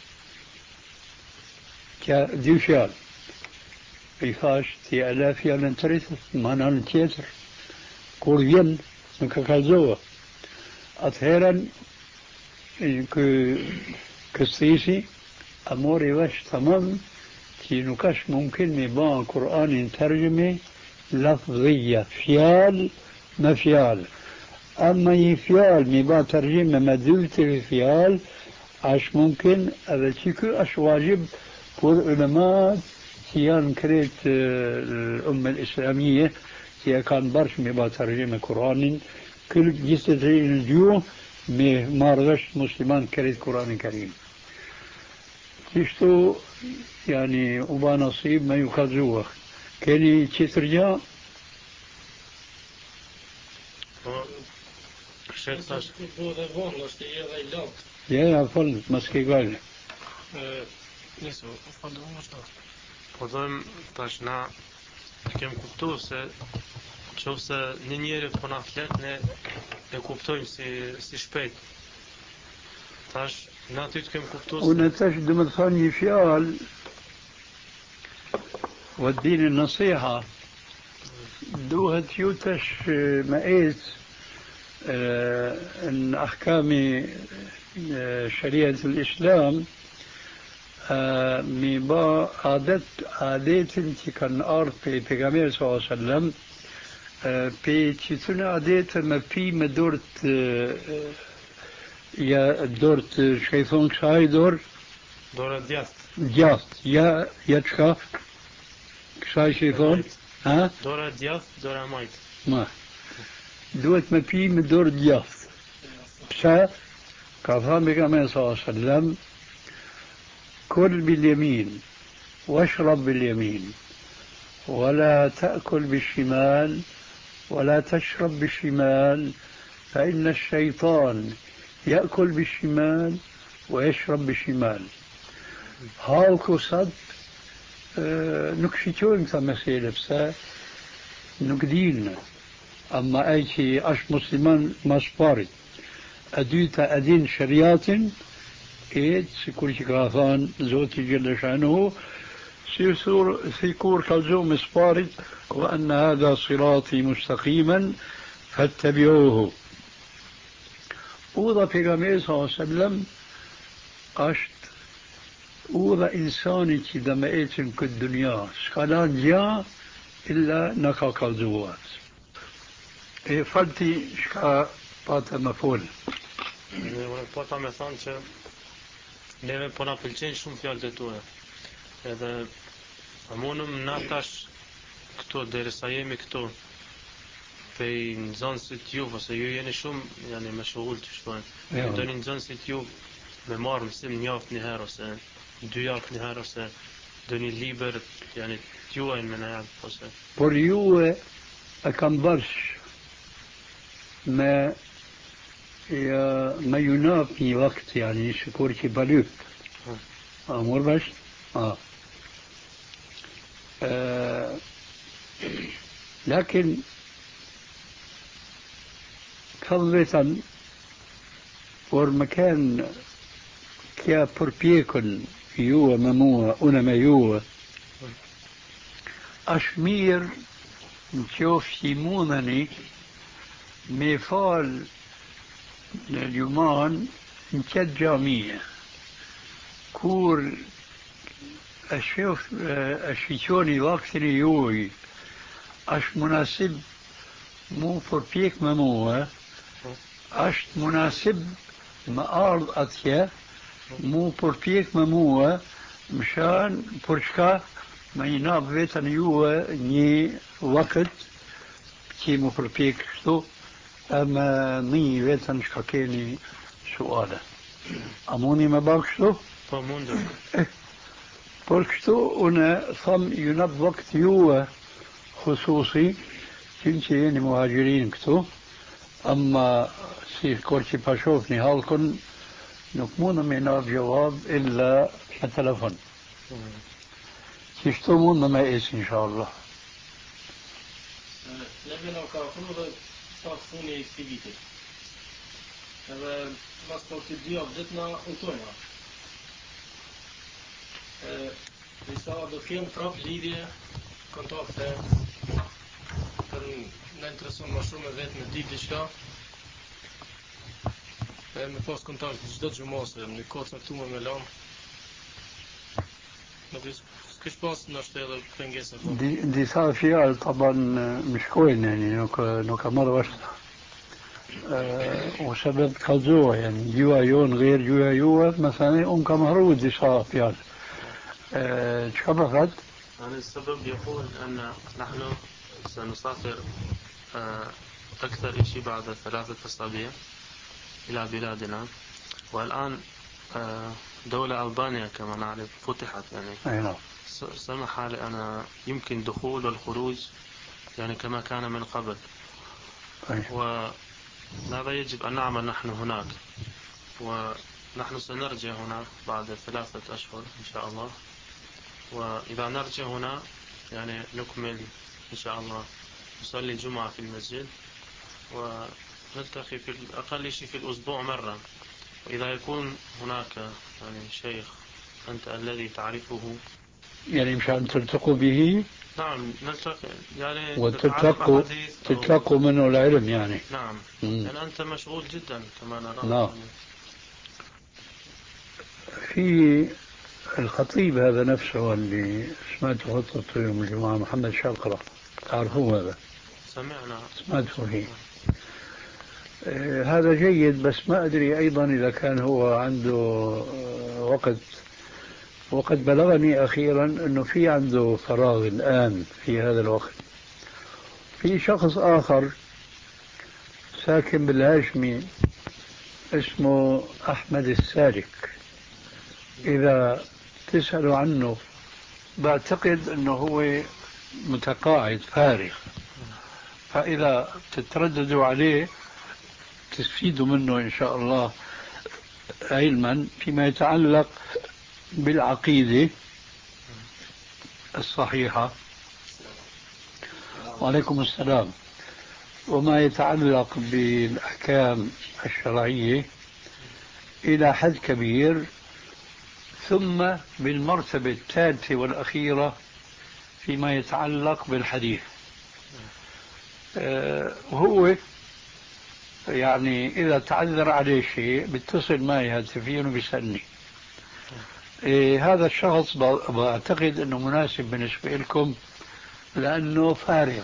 كديوشال يفاش تي ألاف يالن تريتا معنا التياتر كوريين مكاكازوه أطهيرا كالسيسي أموري وش تمام كي نكاش ممكن مبان قرآن ترجمة لفظية فيال ما فيال أما يفيال مبان ترجمة مدولة فيال عش ممكن أبتكو أش واجب فور علماء سيان كريت الأمة الإسلامية هي كان برش مبا ترجمة قرآن كل جسد الجو ما رغش مسلمان كريت قرآن كريم تشتو يعني وبا نصيب ما يخزوه كاني تترجع Ja, ja, voll, maske gale. Nisu, falë është. Po dojmë tash na kem kuptuar se nëse një njeri po na flet ne e kuptojmë si si shpejt. Tash na ty të kem kuptuar se Unë tash do të them një fjalë وديني النصيحة دوهت يوتش مقيت ان احكام شريعة الاسلام ميبا عادت عادات انت كان ارض في پیغمبر صلى الله عليه وسلم في تشتون عادات ما في مدورت يا دورت شيطان شاي دور دور دياست دياست يا يا تشكا شاي شيطان ها دور دياست دور مايت ما دوت ما في مدور دياست شا كفام بكما صلى الله عليه وسلم كل باليمين واشرب باليمين ولا تأكل بالشمال ولا تشرب بالشمال فإن الشيطان يأكل بالشمال ويشرب بالشمال هالكو صد نكشيتون تمثيل بسا نكدين أما أي شيء أش مسلمان مسباري أديتا أدين شريات إيد سيكون شكاثان زوتي جل شأنه سيسور سيكور كالزوم مسباري وأن هذا صراطي مستقيما فاتبعوه وضع في غمية صلى الله عليه وسلم أشت وضع إنساني كده ما إيتم كالدنيا سخلان جاء إلا نقا كالزوات إيه فلتي شكا باتا مفول po ta me thonë që neve po na pëlqejnë shumë fjalët e tua. Edhe a mundëm na tash këtu derisa jemi këtu pej nxënësit ju ose ju jeni shumë yani me shogull që shtojnë. Doni nxënësit ju me marrë mësim një javë një herë ose dy javë një herë ose doni liber yani t'juajnë me në javë ose. Por ju e kam bërsh me يا ما ينافي وقت يعني شكورتي بالوك أمور باش آه. آه. لكن خلصا والمكان كيا بربيكن يوا مموا أنا ما يوا أشمير نشوف سيمونني ميفال اليومان انتد جامية كور أشوف أشيشوني وقت يوي أش مناسب مو فربيك مموه أش مناسب ما أرض أتيا مو فربيك مموه مشان فرشكا ما يناب بيتن يوه ني وقت كي مو فربيك شتو أما ني vetëm shka keni suale. A muni me bërë kështu? Po mundu. Por kështu unë tham ju në vakt juve khususi që që jeni muhajirin këtu, amma si kur që pashof një halkun nuk mundë me në gjawab illa në telefon. Qështu mundë me esë inshallah. Neve në ka funu dhe sa funi i këti vitit. Edhe mas për të dy javë ditë na utojna. Disa do të kemë prap lidhje, kontakte, për në intereson ma shumë e vetë me ditë diçka. E me pas kontakt çdo xhumose, në kohë caktuar me lamë. Nuk s'kish pas nështë edhe pengesa. Disa fjalë taban mshkojnë yani nuk nuk ka marrë vesh. وسبب كالزوه يعني جوا يون غير جوا يوه مثلا أم كم هرود دي صار فيال شكبخت يعني السبب يقول أن نحن سنسافر أكثر شيء بعد ثلاثة أسابيع إلى بلادنا، والآن دولة ألبانيا كما نعرف فتحت، يعني سمح لنا يمكن دخول والخروج يعني كما كان من قبل، وماذا يجب أن نعمل نحن هناك؟ ونحن سنرجع هنا بعد ثلاثة أشهر إن شاء الله، وإذا نرجع هنا يعني نكمل إن شاء الله نصلي جمعة في المسجد، ونلتقي في الأقل شيء في الأسبوع مرة. وإذا يكون هناك يعني شيخ أنت الذي تعرفه يعني مشان تلتقوا به، نعم نلتقي يعني وتتلقوا تتلقوا منه العلم يعني. نعم يعني أنت مشغول جدا كما نرى. نعم. في الخطيب هذا نفسه اللي سمعته خطبته يوم الجمعة، محمد شاقرة، تعرفوه هذا؟ سمعنا سمعته فيه. آه هذا جيد، بس ما أدري أيضا إذا كان هو عنده آه وقت. وقد بلغني أخيرا أنه في عنده فراغ الآن في هذا الوقت. في شخص آخر ساكن بالهاشمي اسمه أحمد السالك، إذا تسألوا عنه بعتقد أنه هو متقاعد فارغ، فإذا تترددوا عليه تستفيدوا منه إن شاء الله علما فيما يتعلق بالعقيدة الصحيحة. وعليكم السلام. وما يتعلق بالأحكام الشرعية إلى حد كبير، ثم بالمرتبة الثالثة والأخيرة فيما يتعلق بالحديث. أه هو يعني إذا تعذر عليه شيء بيتصل معي هاتفيا وبيسألني. إيه هذا الشخص بعتقد أنه مناسب بالنسبة لكم لأنه فارغ،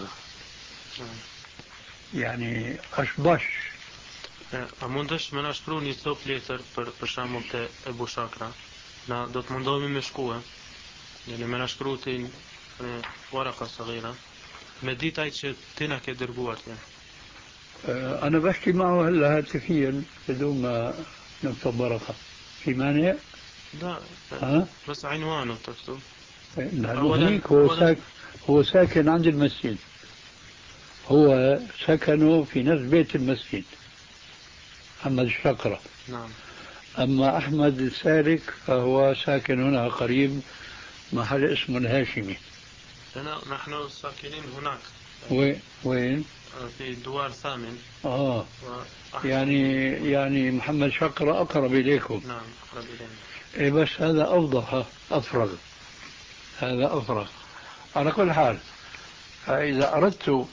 يعني أشبش. Mundesh më na shkruani një cop letër për për shembull te Ebu Shakra, na do të mundohemi me shkruaj. Yani më na shkruatin ورقة صغيرة me ditaj që ti na ke dërguar ti. أنا بحكي معه هلا هاتفيا بدون ما نكتب ورقة. في مانع؟ لا ها؟ بس عنوانه تكتب. هنيك هو ساكن هو ساكن عند المسجد، هو سكنه في نفس بيت المسجد، محمد الشقرة. نعم. أما أحمد السالك فهو ساكن هنا قريب، محل اسمه الهاشمي. نحن ساكنين هناك. وين؟ وين؟ في الدوار الثامن. آه. يعني يعني محمد شقرة أقرب إليكم. نعم أقرب إلينا. إيه بس هذا أوضح أفرغ، هذا أفرغ. على كل حال إذا أردت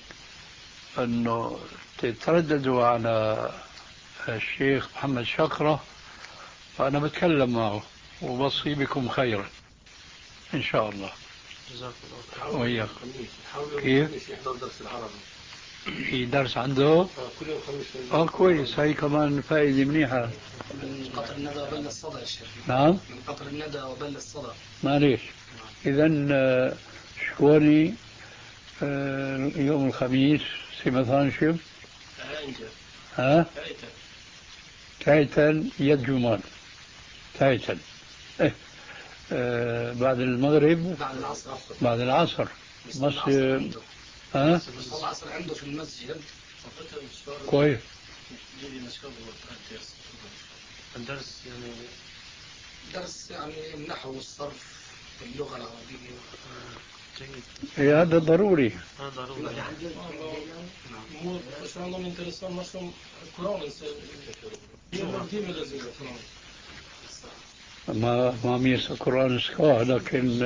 أنه تترددوا على الشيخ محمد شقرة فأنا بتكلم معه وبصي بكم خيرا إن شاء الله. جزاك الله. وياك. كيف؟ يحضر درس العربي. في درس عنده؟ كل يوم خميس. اه كويس، هاي كمان فائدة منيحة. من قطر الندى وبل الصدى يا شيخ. نعم؟ من قطر الندى وبل الصدى. معليش. إذن شكوني يوم الخميس سيمثان شو؟ ها؟ تايتن يد جمال. تايتن. إيه. آه بعد المغرب. بعد العصر. بعد العصر. مصر. ها؟ العصر عنده في المسجد. كويس. الدرس يعني درس يعني النحو والصرف واللغة العربية. إيه هذا ضروري. هذا ضروري. Mu për shembull më intereson më shumë Kurani se jo ndihmë lezim Kurani. ما ما ميس القرآن سكوا، لكن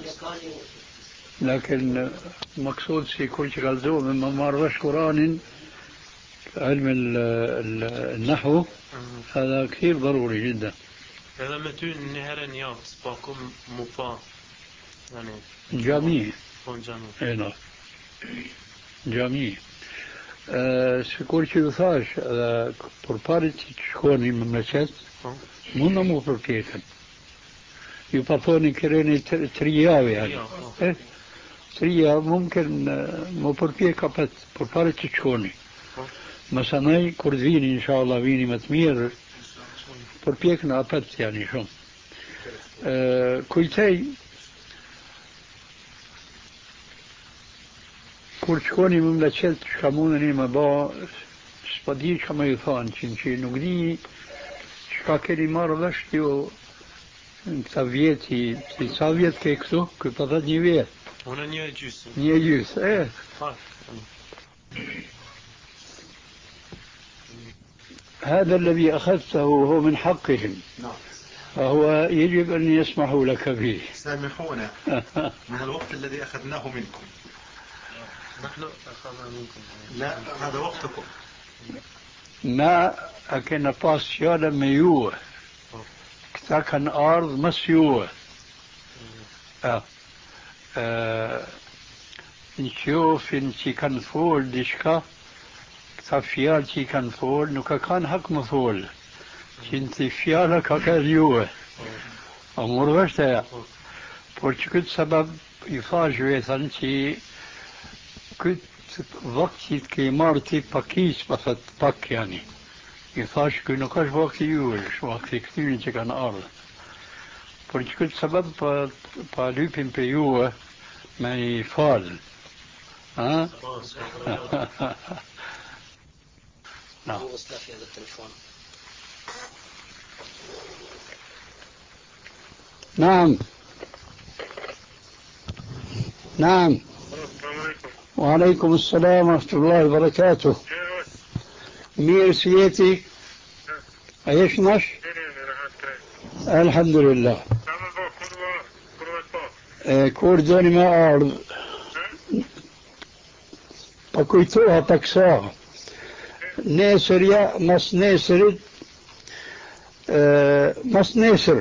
لكن مقصود في كل شيء قالوا مما مارش قرآن علم النحو هذا كثير ضروري جدا. هذا متون نهر نياف سباكم مفا يعني جميع جميع. هنا جميع. Sikur që ju thash, për pari që të shkoni më mëqet, mund në mu përpjekën. ju pa thoni këreni tre javë janë. Eh, tre javë mumkin më përpjeka për për pare të qoni. Mësanaj, kur vini, inshallah, vini më të mirë, përpjekna apet janë shumë. Kujtej, kur qoni më më qëllë të shka mundën i më ba, s'pa di që më ju thanë, që që nuk di që ka keni marrë vësht ju në këta vjeti, si sa vjet ke këtu, këtë pa thët një vjet. Unë një e gjysë. Një e gjysë, e. هذا الذي أخذته هو من حقهم فهو يجب أن يسمحوا لك به. سامحونا من الوقت الذي أخذناه منكم. نحن أخذنا منكم. لا هذا وقتكم. ما أكن باس يالا ميوه كتا كان أرض مسيوه. آه. آه. نشوف انتي كان فول ديشكا كتا فيالتي كان فول نوكا كان حق مفول انتي فيالا كاكاليوه أمور وشتا por që këtë sabab i thash vetën që këtë vakti të ke marrë ti pakis, pa thët pak jani. I thash kë nuk është vakti juve, është vakti këtyrin që kanë ardhë. Por që këtë sabab pa, pa lypin për juve me i falë. Ha? نعم. في هذا التليفون. نعم. نعم. وعليكم السلام ورحمة الله وبركاته. مير سيتي ايش نش؟ الحمد لله. كوردوني ما أرض بكويتوها تكساها ناسر يا مس ناسر مس ناسر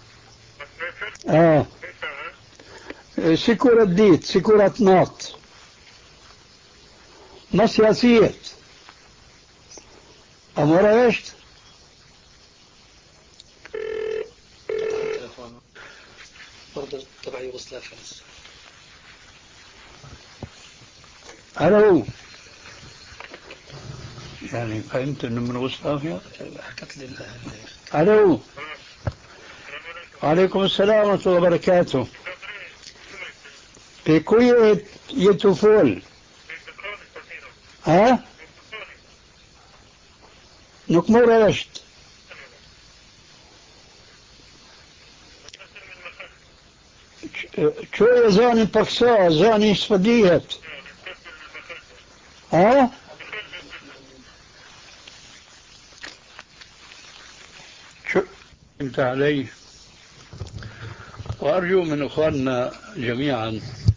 اه سيكورة ديت سيكورة ناط مس ياسيت أمورا ايش؟ برضه تبع يوغوسلافيا. الو يعني فهمت انه من يوغوسلافيا؟ حكت لي الاهل. الو وعليكم السلام ورحمة الله وبركاته. بكوية يتوفول ها؟ نكمور رشت شو زاني بكسا زاني سفديت ها؟ شو انت علي وارجو من اخواننا جميعا